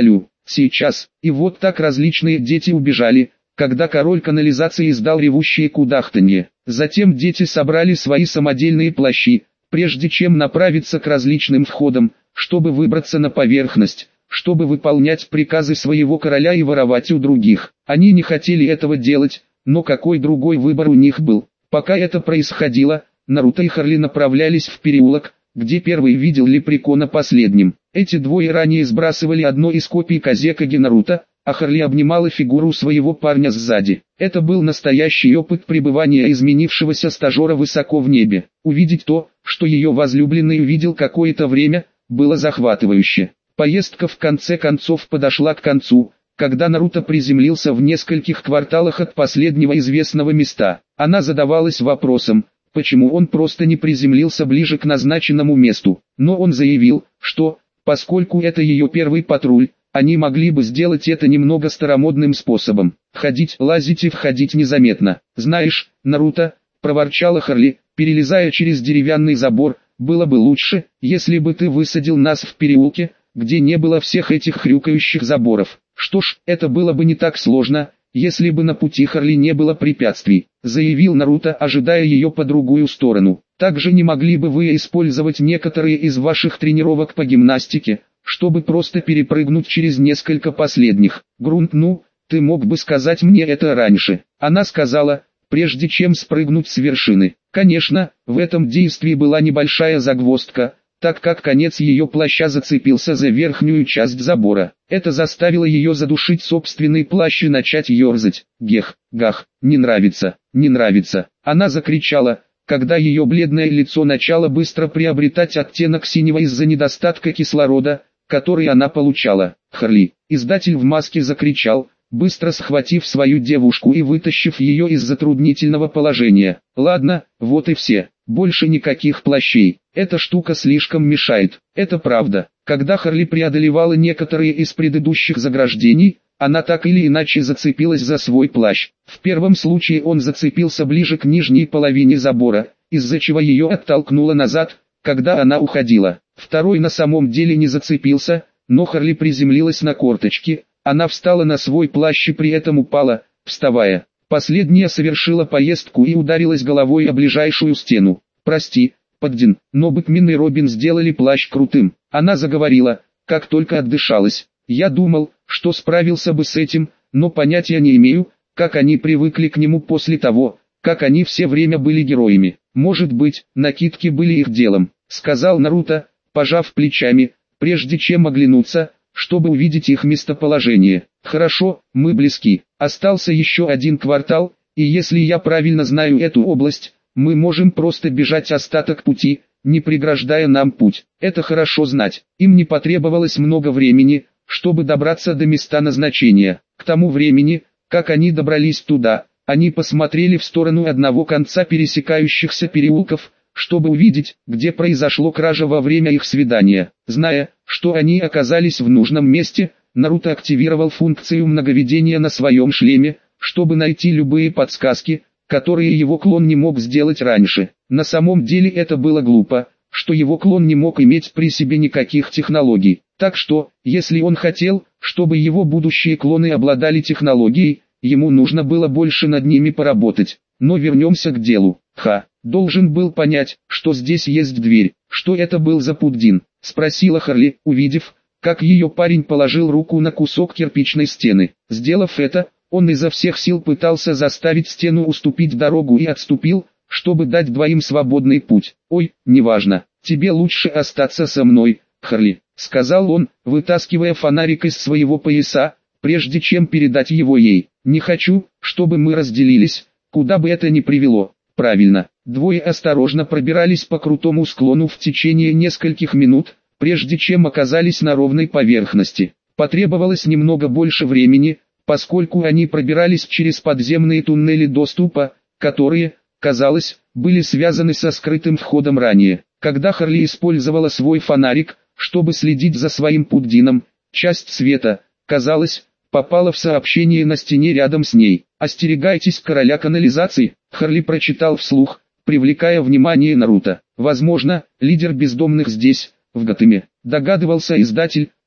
сейчас. И вот так различные дети убежали, когда король канализации издал ревущее кудахтанье. Затем дети собрали свои самодельные плащи, прежде чем направиться к различным входам, чтобы выбраться на поверхность, чтобы выполнять приказы своего короля и воровать у других. Они не хотели этого делать, но какой другой выбор у них был? Пока это происходило, Наруто и Харли направлялись в переулок, где первый видел лепрекона последним. Эти двое ранее сбрасывали одно из копий Казекаги Наруто, а Харли обнимала фигуру своего парня сзади. Это был настоящий опыт пребывания изменившегося стажера высоко в небе. Увидеть то, что ее возлюбленный увидел какое-то время, было захватывающе. Поездка в конце концов подошла к концу, когда Наруто приземлился в нескольких кварталах от последнего известного места. Она задавалась вопросом, почему он просто не приземлился ближе к назначенному месту. Но он заявил, что, поскольку это ее первый патруль, они могли бы сделать это немного старомодным способом. Ходить, лазить и входить незаметно. «Знаешь, Наруто», — проворчала Харли, перелезая через деревянный забор, «было бы лучше, если бы ты высадил нас в переулке, где не было всех этих хрюкающих заборов». «Что ж, это было бы не так сложно, если бы на пути Харли не было препятствий», — заявил Наруто, ожидая ее по другую сторону. «Также не могли бы вы использовать некоторые из ваших тренировок по гимнастике, чтобы просто перепрыгнуть через несколько последних?» «Грунт, ну, ты мог бы сказать мне это раньше», — она сказала, прежде чем спрыгнуть с вершины. Конечно, в этом действии была небольшая загвоздка, так как конец ее плаща зацепился за верхнюю часть забора. Это заставило ее задушить собственный плащ и начать ерзать. «Гех, гах, не нравится, не нравится!» Она закричала, когда ее бледное лицо начало быстро приобретать оттенок синего из-за недостатка кислорода, который она получала. «Харли!» Издатель в маске закричал, быстро схватив свою девушку и вытащив ее из затруднительного положения. «Ладно, вот и все. Больше никаких плащей. Эта штука слишком мешает». Это правда. Когда Харли преодолевала некоторые из предыдущих заграждений, она так или иначе зацепилась за свой плащ. В первом случае он зацепился ближе к нижней половине забора, из-за чего ее оттолкнуло назад, когда она уходила. Второй на самом деле не зацепился, но Харли приземлилась на корточки. Она встала на свой плащ и при этом упала, вставая. Последняя совершила поездку и ударилась головой о ближайшую стену. «Прости, Поддин, но Бэтмен и Робин сделали плащ крутым». Она заговорила, как только отдышалась. «Я думал, что справился бы с этим, но понятия не имею, как они привыкли к нему после того, как они все время были героями. Может быть, накидки были их делом», — сказал Наруто, пожав плечами, прежде чем оглянуться, чтобы увидеть их местоположение. «Хорошо, мы близки. Остался еще один квартал, и если я правильно знаю эту область, мы можем просто бежать остаток пути, не преграждая нам путь. Это хорошо знать». Им не потребовалось много времени, чтобы добраться до места назначения. К тому времени, как они добрались туда, они посмотрели в сторону одного конца пересекающихся переулков, чтобы увидеть, где произошло кража во время их свидания. Зная, что они оказались в нужном месте, Наруто активировал функцию многовидения на своем шлеме, чтобы найти любые подсказки, которые его клон не мог сделать раньше. На самом деле это было глупо, что его клон не мог иметь при себе никаких технологий. Так что, если он хотел, чтобы его будущие клоны обладали технологией, ему нужно было больше над ними поработать. Но вернемся к делу. Ха, должен был понять, что здесь есть дверь. «Что это был за пуддин?» — спросила Харли, увидев, как ее парень положил руку на кусок кирпичной стены. Сделав это, он изо всех сил пытался заставить стену уступить дорогу и отступил, чтобы дать двоим свободный путь. «Ой, неважно, тебе лучше остаться со мной, Харли», — сказал он, вытаскивая фонарик из своего пояса, прежде чем передать его ей. «Не хочу, чтобы мы разделились, куда бы это ни привело». Правильно, двое осторожно пробирались по крутому склону в течение нескольких минут, прежде чем оказались на ровной поверхности. Потребовалось немного больше времени, поскольку они пробирались через подземные туннели доступа, которые, казалось, были связаны со скрытым входом ранее. Когда Харли использовала свой фонарик, чтобы следить за своим пуддином, часть света, казалось, попала в сообщение на стене рядом с ней. «Остерегайтесь короля канализации», Харли прочитал вслух, привлекая внимание Наруто. «Возможно, лидер бездомных здесь, в Готэме», догадывался издатель,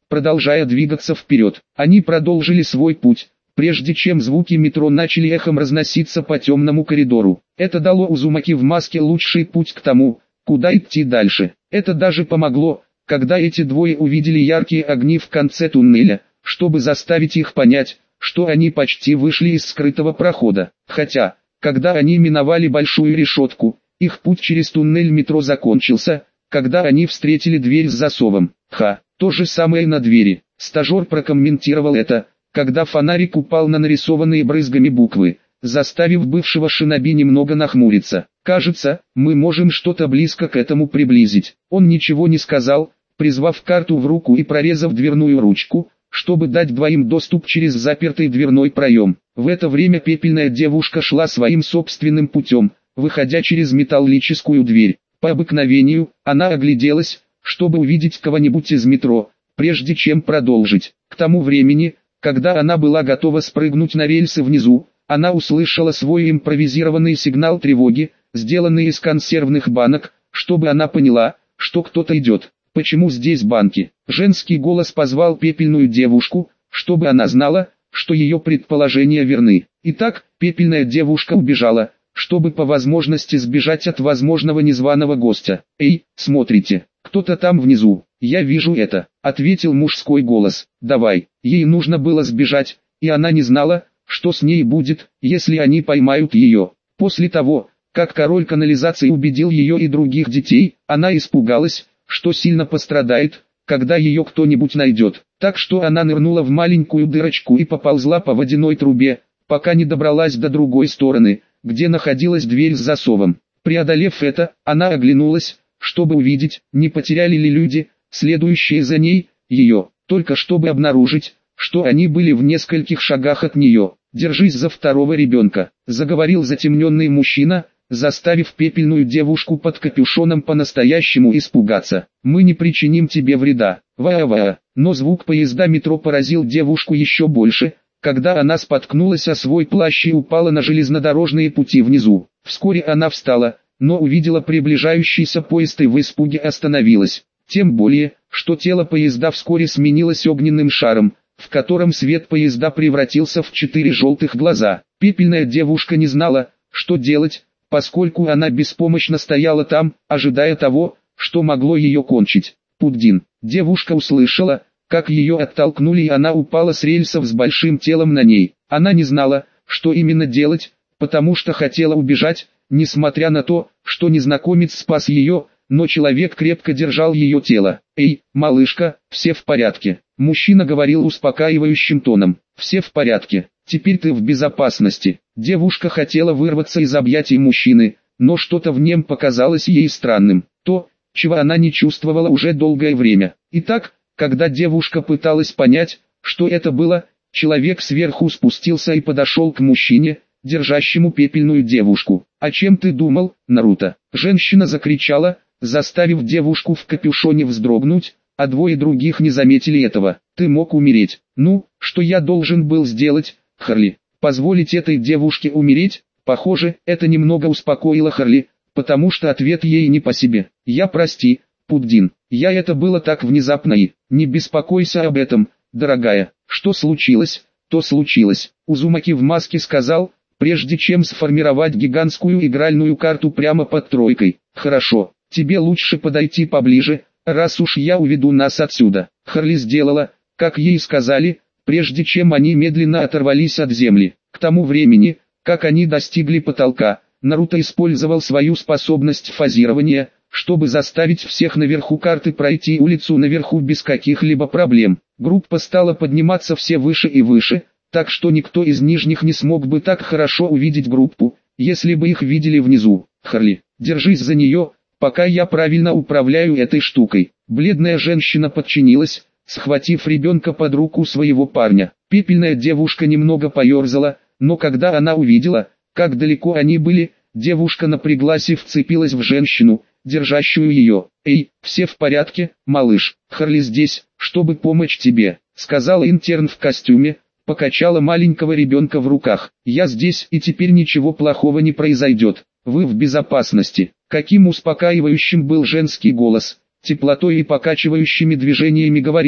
продолжая двигаться вперед. Они продолжили свой путь, прежде чем звуки метро начали эхом разноситься по темному коридору. Это дало Узумаки в маске лучший путь к тому, куда идти дальше. Это даже помогло, когда эти двое увидели яркие огни в конце туннеля, чтобы заставить их понять, что они почти вышли из скрытого прохода. Хотя, когда они миновали большую решетку, их путь через туннель метро закончился, когда они встретили дверь с засовом. Ха, то же самое на двери. Стажер прокомментировал это, когда фонарик упал на нарисованные брызгами буквы, заставив бывшего шиноби немного нахмуриться. Кажется, мы можем что-то близко к этому приблизить. Он ничего не сказал, призвав карту в руку и прорезав дверную ручку, чтобы дать двоим доступ через запертый дверной проем. В это время пепельная девушка шла своим собственным путем, выходя через металлическую дверь. По обыкновению, она огляделась, чтобы увидеть кого-нибудь из метро, прежде чем продолжить. К тому времени, когда она была готова спрыгнуть на рельсы внизу, она услышала свой импровизированный сигнал тревоги, сделанный из консервных банок, чтобы она поняла, что кто-то идет. «Почему здесь банки?» Женский голос позвал пепельную девушку, чтобы она знала, что ее предположения верны. Итак, пепельная девушка убежала, чтобы по возможности сбежать от возможного незваного гостя. «Эй, смотрите, кто-то там внизу, я вижу это», — ответил мужской голос. «Давай». Ей нужно было сбежать, и она не знала, что с ней будет, если они поймают ее. После того, как король канализации убедил ее и других детей, она испугалась, что сильно пострадает, когда ее кто-нибудь найдет. Так что она нырнула в маленькую дырочку и поползла по водяной трубе, пока не добралась до другой стороны, где находилась дверь с засовом. Преодолев это, она оглянулась, чтобы увидеть, не потеряли ли люди, следующие за ней, ее, только чтобы обнаружить, что они были в нескольких шагах от нее. «Держись за второго ребенка», — заговорил затемненный мужчина, заставив пепельную девушку под капюшоном по-настоящему испугаться. «Мы не причиним тебе вреда». Ва-ва. Но звук поезда метро поразил девушку еще больше, когда она споткнулась о свой плащ и упала на железнодорожные пути внизу. Вскоре она встала, но увидела приближающийся поезд и в испуге остановилась. Тем более, что тело поезда вскоре сменилось огненным шаром, в котором свет поезда превратился в четыре желтых глаза. Пепельная девушка не знала, что делать, поскольку она беспомощно стояла там, ожидая того, что могло ее кончить. Пуддин. Девушка услышала, как ее оттолкнули, и она упала с рельсов с большим телом на ней. Она не знала, что именно делать, потому что хотела убежать, несмотря на то, что незнакомец спас ее, но человек крепко держал ее тело. «Эй, малышка, все в порядке?» Мужчина говорил успокаивающим тоном. «Все в порядке, теперь ты в безопасности». Девушка хотела вырваться из объятий мужчины, но что-то в нем показалось ей странным. То, чего она не чувствовала уже долгое время. Итак, когда девушка пыталась понять, что это было, человек сверху спустился и подошел к мужчине, держащему пепельную девушку. «О чем ты думал, Наруто?» Женщина закричала, заставив девушку в капюшоне вздрогнуть, а двое других не заметили этого. «Ты мог умереть». «Ну, что я должен был сделать, Харли? Позволить этой девушке умереть?» Похоже, это немного успокоило Харли, потому что ответ ей не по себе. «Я прости, Пуддин, я это было так внезапно и...» «Не беспокойся об этом, дорогая, что случилось, то случилось», Узумаки в маске сказал, прежде чем сформировать гигантскую игральную карту прямо под тройкой. «Хорошо, тебе лучше подойти поближе, раз уж я уведу нас отсюда». Харли сделала, как ей сказали, прежде чем они медленно оторвались от земли. К тому времени, как они достигли потолка, Наруто использовал свою способность фазирования, чтобы заставить всех наверху карты пройти улицу наверху без каких-либо проблем. Группа стала подниматься все выше и выше, так что никто из нижних не смог бы так хорошо увидеть группу, если бы их видели внизу. «Харли, держись за нее, пока я правильно управляю этой штукой». Бледная женщина подчинилась, схватив ребенка под руку своего парня. Пепельная девушка немного поерзала, но когда она увидела, как далеко они были, девушка напряглась и вцепилась в женщину, держащую ее. «Эй, все в порядке, малыш? Харли здесь, чтобы помочь тебе», — сказал интерн в костюме, покачала маленького ребенка в руках. «Я здесь, и теперь ничего плохого не произойдет. Вы в безопасности». Каким успокаивающим был женский голос, теплотой и покачивающими движениями говорила,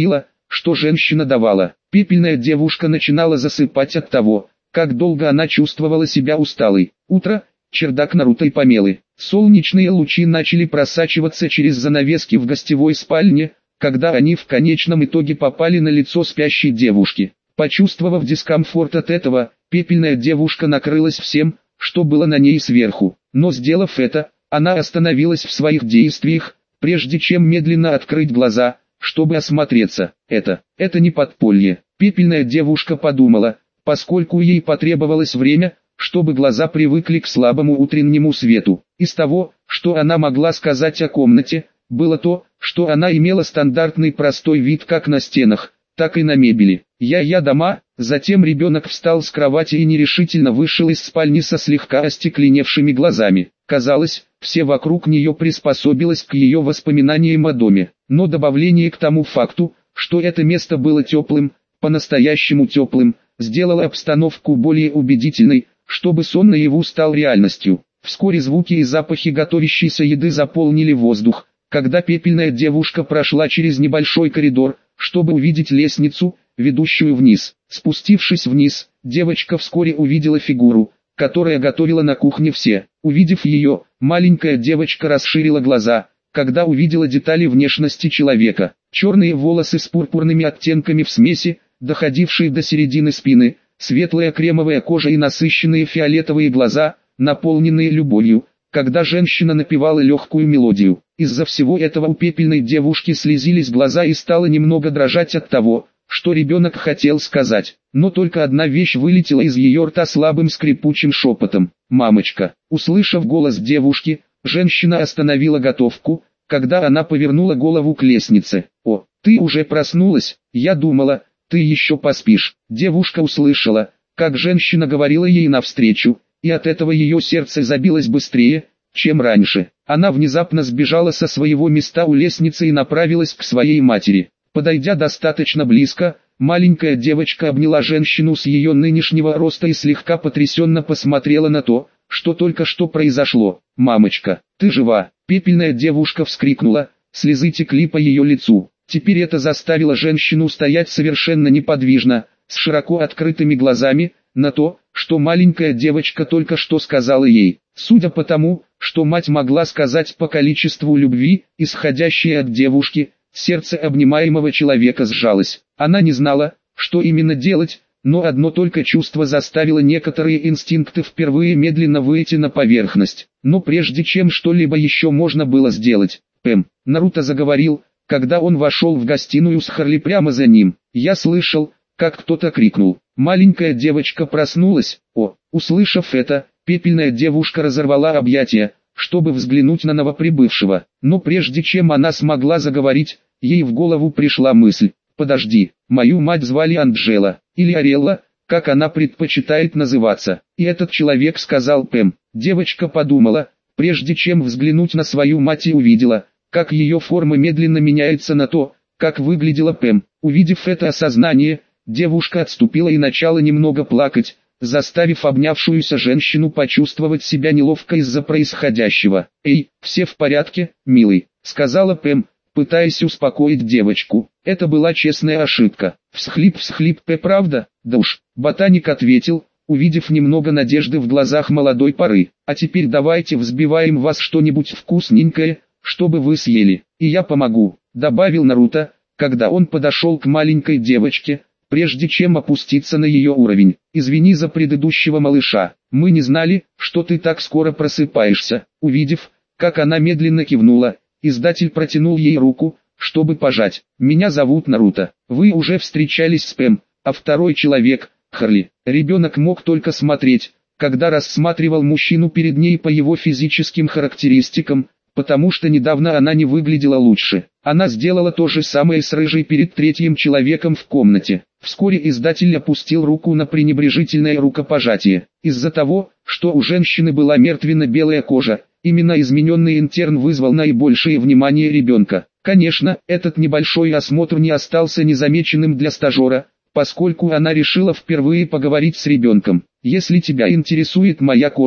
что женщина давала. Пепельная девушка начинала засыпать от того, как долго она чувствовала себя усталой. Утро, чердак Наруто и помелы. Солнечные лучи начали просачиваться через занавески в гостевой спальне, когда они в конечном итоге попали на лицо спящей девушки. Почувствовав дискомфорт от этого, пепельная девушка накрылась всем, что было на ней сверху. Но сделав это, она остановилась в своих действиях, прежде чем медленно открыть глаза, чтобы осмотреться. Это, это не подполье. Пепельная девушка подумала, поскольку ей потребовалось время, чтобы глаза привыкли к слабому утреннему свету. Из того, что она могла сказать о комнате, было то, что она имела стандартный простой вид как на стенах, так и на мебели. Я-я дома, затем ребенок встал с кровати и нерешительно вышел из спальни со слегка остекленевшими глазами. Казалось, все вокруг нее приспособилось к ее воспоминаниям о доме, но добавление к тому факту, что это место было теплым, по-настоящему теплым, сделало обстановку более убедительной, чтобы сон наяву стал реальностью. Вскоре звуки и запахи готовящейся еды заполнили воздух, когда пепельная девушка прошла через небольшой коридор, чтобы увидеть лестницу, ведущую вниз. Спустившись вниз, девочка вскоре увидела фигуру, которая готовила на кухне все. Увидев ее, маленькая девочка расширила глаза, когда увидела детали внешности человека. Черные волосы с пурпурными оттенками в смеси, доходившие до середины спины, светлая кремовая кожа и насыщенные фиолетовые глаза, наполненные любовью, когда женщина напевала легкую мелодию. Из-за всего этого у пепельной девушки слезились глаза и стало немного дрожать от того, что ребенок хотел сказать. Но только одна вещь вылетела из ее рта слабым скрипучим шепотом. «Мамочка». Услышав голос девушки, женщина остановила готовку, когда она повернула голову к лестнице. «О, ты уже проснулась, я думала, ты еще поспишь». Девушка услышала, как женщина говорила ей навстречу, и от этого ее сердце забилось быстрее, чем раньше. Она внезапно сбежала со своего места у лестницы и направилась к своей матери. Подойдя достаточно близко, маленькая девочка обняла женщину с ее нынешнего роста и слегка потрясенно посмотрела на то, что только что произошло. «Мамочка, ты жива!» Пепельная девушка вскрикнула, слезы текли по ее лицу. Теперь это заставило женщину стоять совершенно неподвижно, с широко открытыми глазами, на то, что маленькая девочка только что сказала ей. Судя по тому, что мать могла сказать по количеству любви, исходящей от девушки, сердце обнимаемого человека сжалось. Она не знала, что именно делать, но одно только чувство заставило некоторые инстинкты впервые медленно выйти на поверхность. Но прежде чем что-либо еще можно было сделать, Пэм, Наруто заговорил, когда он вошел в гостиную с Харли прямо за ним. Я слышал, как кто-то крикнул. Маленькая девочка проснулась. О, услышав это, пепельная девушка разорвала объятия, чтобы взглянуть на новоприбывшего. Но прежде чем она смогла заговорить, ей в голову пришла мысль. Подожди, мою мать звали Анджела, или Арелла, как она предпочитает называться. И этот человек сказал Пэм. Девочка подумала, прежде чем взглянуть на свою мать, и увидела, как ее форма медленно меняется на то, как выглядела Пэм. Увидев это осознание, девушка отступила и начала немного плакать, заставив обнявшуюся женщину почувствовать себя неловко из-за происходящего. «Эй, все в порядке, милый», — сказала Пэм, пытаясь успокоить девочку. Это была честная ошибка. Всхлип-всхлип, Пэ, правда? Да уж, ботаник ответил, увидев немного надежды в глазах молодой поры. А теперь давайте взбиваем вас что-нибудь вкусненькое, чтобы вы съели. И я помогу, добавил Наруто, когда он подошел к маленькой девочке, прежде чем опуститься на ее уровень. «Извини за предыдущего малыша, мы не знали, что ты так скоро просыпаешься». Увидев, как она медленно кивнула, издатель протянул ей руку, чтобы пожать. «Меня зовут Наруто, вы уже встречались с Пэм, а второй человек, Харли». Ребенок мог только смотреть, когда рассматривал мужчину перед ней по его физическим характеристикам, потому что недавно она не выглядела лучше. Она сделала то же самое с рыжей перед третьим человеком в комнате. Вскоре издатель опустил руку на пренебрежительное рукопожатие. Из-за того, что у женщины была мертвенно-белая кожа, именно измененный интерн вызвал наибольшее внимание ребенка. Конечно, этот небольшой осмотр не остался незамеченным для стажера, поскольку она решила впервые поговорить с ребенком. «Если тебя интересует моя кожа,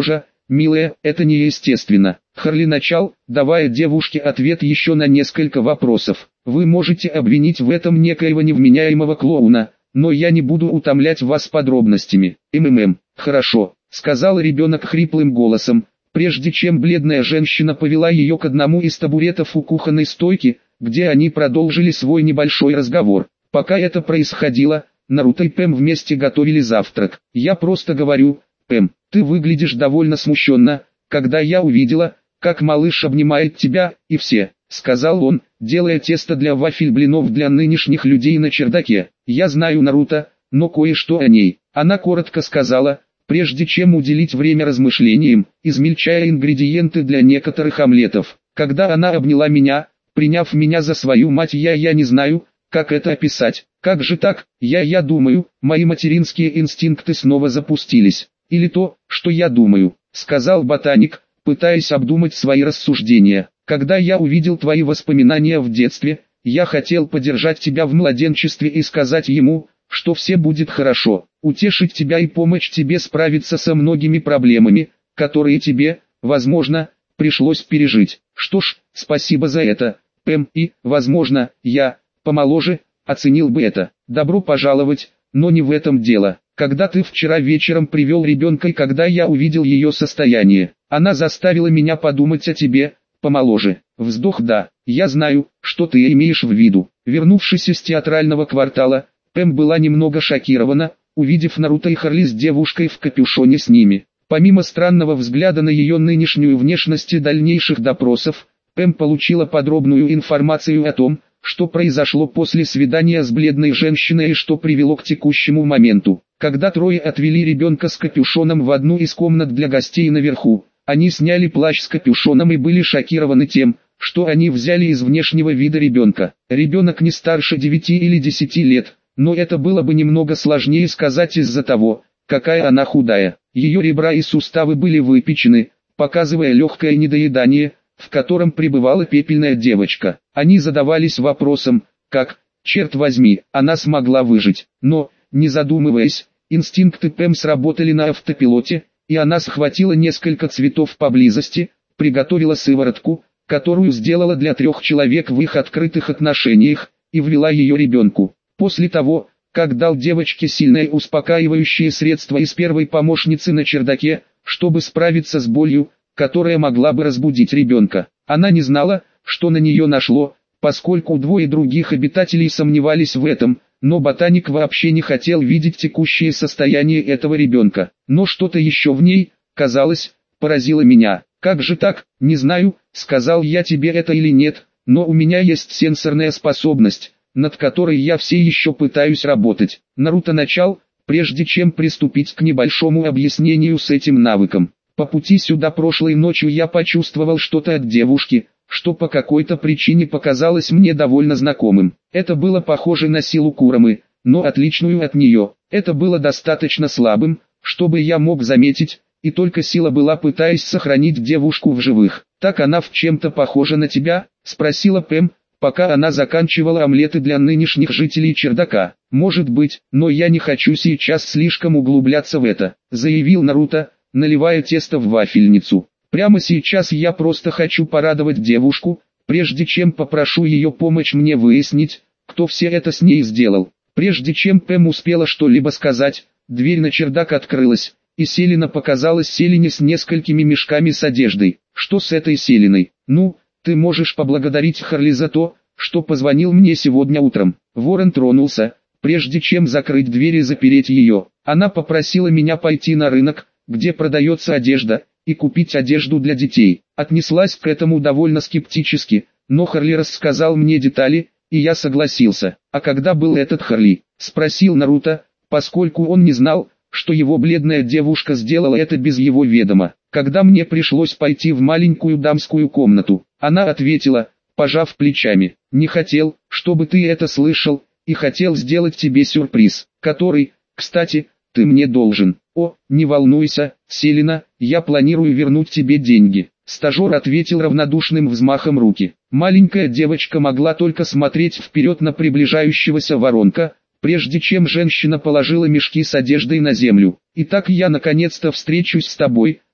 милая, это неестественно. Харли начал, давая девушке ответ еще на несколько вопросов. Вы можете обвинить в этом некоего невменяемого клоуна, но я не буду утомлять вас подробностями. МММ, хорошо, сказал ребенок хриплым голосом, прежде чем бледная женщина повела ее к одному из табуретов у кухонной стойки, где они продолжили свой небольшой разговор. Пока это происходило, Наруто и Пэм вместе готовили завтрак. Я просто говорю, Пэм, ты выглядишь довольно смущенно, когда я увидела, как малыш обнимает тебя, и все, сказал он, делая тесто для вафель-блинов для нынешних людей на чердаке. Я знаю Наруто, но кое-что о ней. Она коротко сказала, прежде чем уделить время размышлениям, измельчая ингредиенты для некоторых омлетов. Когда она обняла меня, приняв меня за свою мать, я я не знаю, как это описать. Как же так? Я я думаю, мои материнские инстинкты снова запустились. Или то, что я думаю, сказал ботаник, пытаясь обдумать свои рассуждения. Когда я увидел твои воспоминания в детстве, я хотел поддержать тебя в младенчестве и сказать ему, что все будет хорошо, утешить тебя и помочь тебе справиться со многими проблемами, которые тебе, возможно, пришлось пережить. Что ж, спасибо за это, Пэм, и, возможно, я, помоложе, оценил бы это. Добро пожаловать, но не в этом дело. Когда ты вчера вечером привел ребенка и когда я увидел ее состояние, она заставила меня подумать о тебе, помоложе. Вздох да, я знаю, что ты имеешь в виду. Вернувшись из театрального квартала, Пэм была немного шокирована, увидев Наруто и Харли с девушкой в капюшоне с ними. Помимо странного взгляда на ее нынешнюю внешность и дальнейших допросов, Пэм получила подробную информацию о том, что произошло после свидания с бледной женщиной и что привело к текущему моменту. Когда трое отвели ребенка с капюшоном в одну из комнат для гостей наверху, они сняли плащ с капюшоном и были шокированы тем, что они взяли из внешнего вида ребенка. Ребенок не старше девяти или десяти лет, но это было бы немного сложнее сказать из-за того, какая она худая. Ее ребра и суставы были выпечены, показывая легкое недоедание, в котором пребывала пепельная девочка. Они задавались вопросом, как, черт возьми, она смогла выжить. Но, не задумываясь, инстинкты Пэм сработали на автопилоте, и она схватила несколько цветов поблизости, приготовила сыворотку, которую сделала для трех человек в их открытых отношениях, и ввела ее ребенку. После того, как дал девочке сильное успокаивающее средство из первой помощницы на чердаке, чтобы справиться с болью, которая могла бы разбудить ребенка. Она не знала, что на нее нашло, поскольку двое других обитателей сомневались в этом, но ботаник вообще не хотел видеть текущее состояние этого ребенка. Но что-то еще в ней, казалось, поразило меня. Как же так, не знаю, сказал я тебе это или нет, но у меня есть сенсорная способность, над которой я все еще пытаюсь работать. Наруто начал, прежде чем приступить к небольшому объяснению с этим навыком. По пути сюда прошлой ночью я почувствовал что-то от девушки, что по какой-то причине показалось мне довольно знакомым. Это было похоже на силу Курамы, но отличную от нее. Это было достаточно слабым, чтобы я мог заметить, и только сила была, пытаясь сохранить девушку в живых. «Так она в чем-то похожа на тебя?» – спросила Пэм, пока она заканчивала омлеты для нынешних жителей чердака. «Может быть, но я не хочу сейчас слишком углубляться в это», – заявил Наруто, наливая тесто в вафельницу. «Прямо сейчас я просто хочу порадовать девушку, прежде чем попрошу ее помочь мне выяснить, кто все это с ней сделал». Прежде чем Пэм успела что-либо сказать, дверь на чердак открылась, и Селина показалась Селине с несколькими мешками с одеждой. «Что с этой Селиной? Ну, ты можешь поблагодарить Харли за то, что позвонил мне сегодня утром». Ворон тронулся, прежде чем закрыть дверь и запереть ее. «Она попросила меня пойти на рынок, где продается одежда, и купить одежду для детей». Отнеслась к этому довольно скептически, но Харли рассказал мне детали, и я согласился. «А когда был этот Харли?» – спросил Наруто, поскольку он не знал, что его бледная девушка сделала это без его ведома. «Когда мне пришлось пойти в маленькую дамскую комнату», она ответила, пожав плечами. «Не хотел, чтобы ты это слышал, и хотел сделать тебе сюрприз, который, кстати, ты мне должен». «О, не волнуйся, Селина, я планирую вернуть тебе деньги», стажер ответил равнодушным взмахом руки. Маленькая девочка могла только смотреть вперед на приближающегося воронка, прежде чем женщина положила мешки с одеждой на землю. «Итак, я наконец-то встречусь с тобой,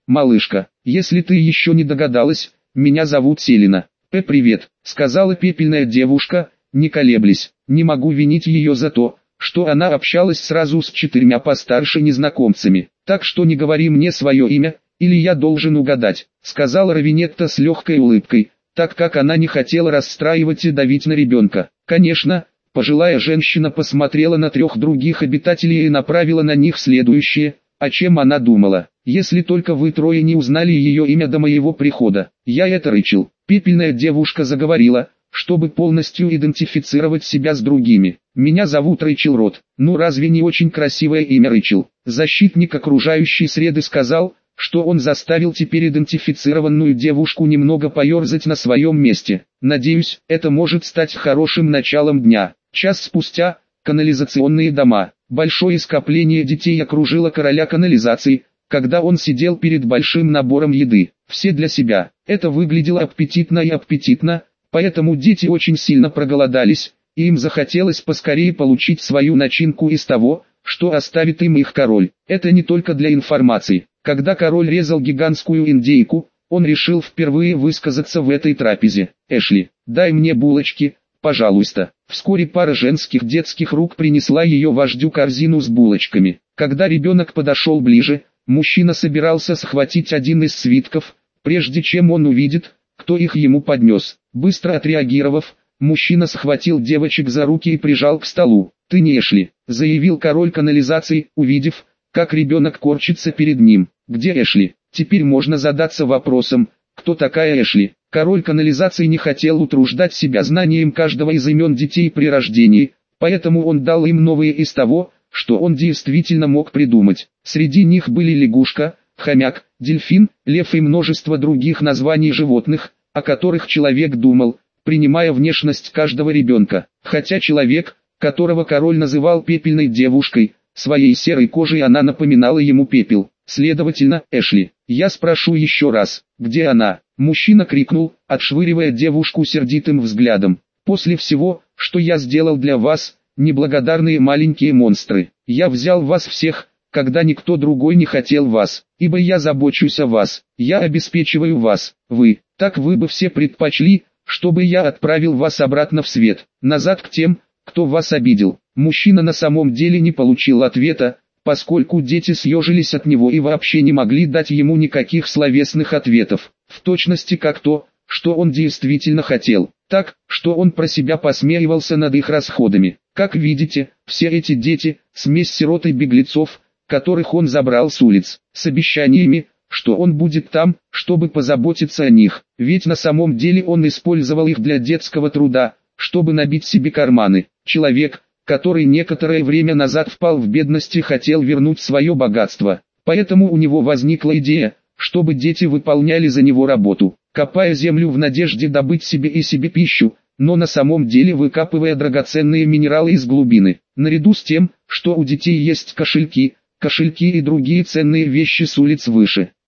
малышка, если ты еще не догадалась, меня зовут Селина. «П, привет», — сказала пепельная девушка, не колеблясь. Не могу винить ее за то, что она общалась сразу с четырьмя постарше незнакомцами. Так что не говори мне свое имя, или я должен угадать, сказала Равинетта с легкой улыбкой, так как она не хотела расстраивать и давить на ребенка. Конечно, пожилая женщина посмотрела на трех других обитателей и направила на них следующее, о чем она думала. Если только вы трое не узнали ее имя до моего прихода. Я это Рэйчел. Пепельная девушка заговорила, чтобы полностью идентифицировать себя с другими. Меня зовут Рэйчел Рот. Ну разве не очень красивое имя Рэйчел? Защитник окружающей среды сказал, что он заставил теперь идентифицированную девушку немного поерзать на своем месте. Надеюсь, это может стать хорошим началом дня. Час спустя, канализационные дома. Большое скопление детей окружило короля канализации, когда он сидел перед большим набором еды. Все для себя. Это выглядело аппетитно и аппетитно, поэтому дети очень сильно проголодались, и им захотелось поскорее получить свою начинку из того, что оставит им их король. Это не только для информации. Когда король резал гигантскую индейку, он решил впервые высказаться в этой трапезе. «Эшли, дай мне булочки, пожалуйста». Вскоре пара женских детских рук принесла ее вождю корзину с булочками. Когда ребенок подошел ближе, мужчина собирался схватить один из свитков, прежде чем он увидит, кто их ему поднес. Быстро отреагировав, мужчина схватил девочек за руки и прижал к столу. «Ты не Эшли», — заявил король канализации, увидев, как ребенок корчится перед ним. «Где Эшли?» Теперь можно задаться вопросом, кто такая Эшли. Король канализации не хотел утруждать себя знанием каждого из имен детей при рождении, поэтому он дал им новые из того, что он действительно мог придумать. Среди них были лягушка, хомяк, дельфин, лев и множество других названий животных, о которых человек думал, принимая внешность каждого ребенка. Хотя человек, которого король называл пепельной девушкой, своей серой кожей она напоминала ему пепел. Следовательно, Эшли. Я спрошу еще раз, где она? Мужчина крикнул, отшвыривая девушку сердитым взглядом. После всего, что я сделал для вас, неблагодарные маленькие монстры, я взял вас всех, когда никто другой не хотел вас, ибо я забочусь о вас, я обеспечиваю вас, вы, так вы бы все предпочли, чтобы я отправил вас обратно в свет, назад к тем, кто вас обидел. Мужчина на самом деле не получил ответа, поскольку дети съежились от него и вообще не могли дать ему никаких словесных ответов, в точности как то, что он действительно хотел, так, что он про себя посмеивался над их расходами. Как видите, все эти дети – смесь сирот и беглецов, которых он забрал с улиц, с обещаниями, что он будет там, чтобы позаботиться о них, ведь на самом деле он использовал их для детского труда, чтобы набить себе карманы. Человек, который некоторое время назад впал в бедность и хотел вернуть свое богатство, поэтому у него возникла идея, чтобы дети выполняли за него работу, копая землю в надежде добыть себе и себе пищу, но на самом деле выкапывая драгоценные минералы из глубины. Наряду с тем, что у детей есть кошельки, кошельки и другие ценные вещи с улиц выше.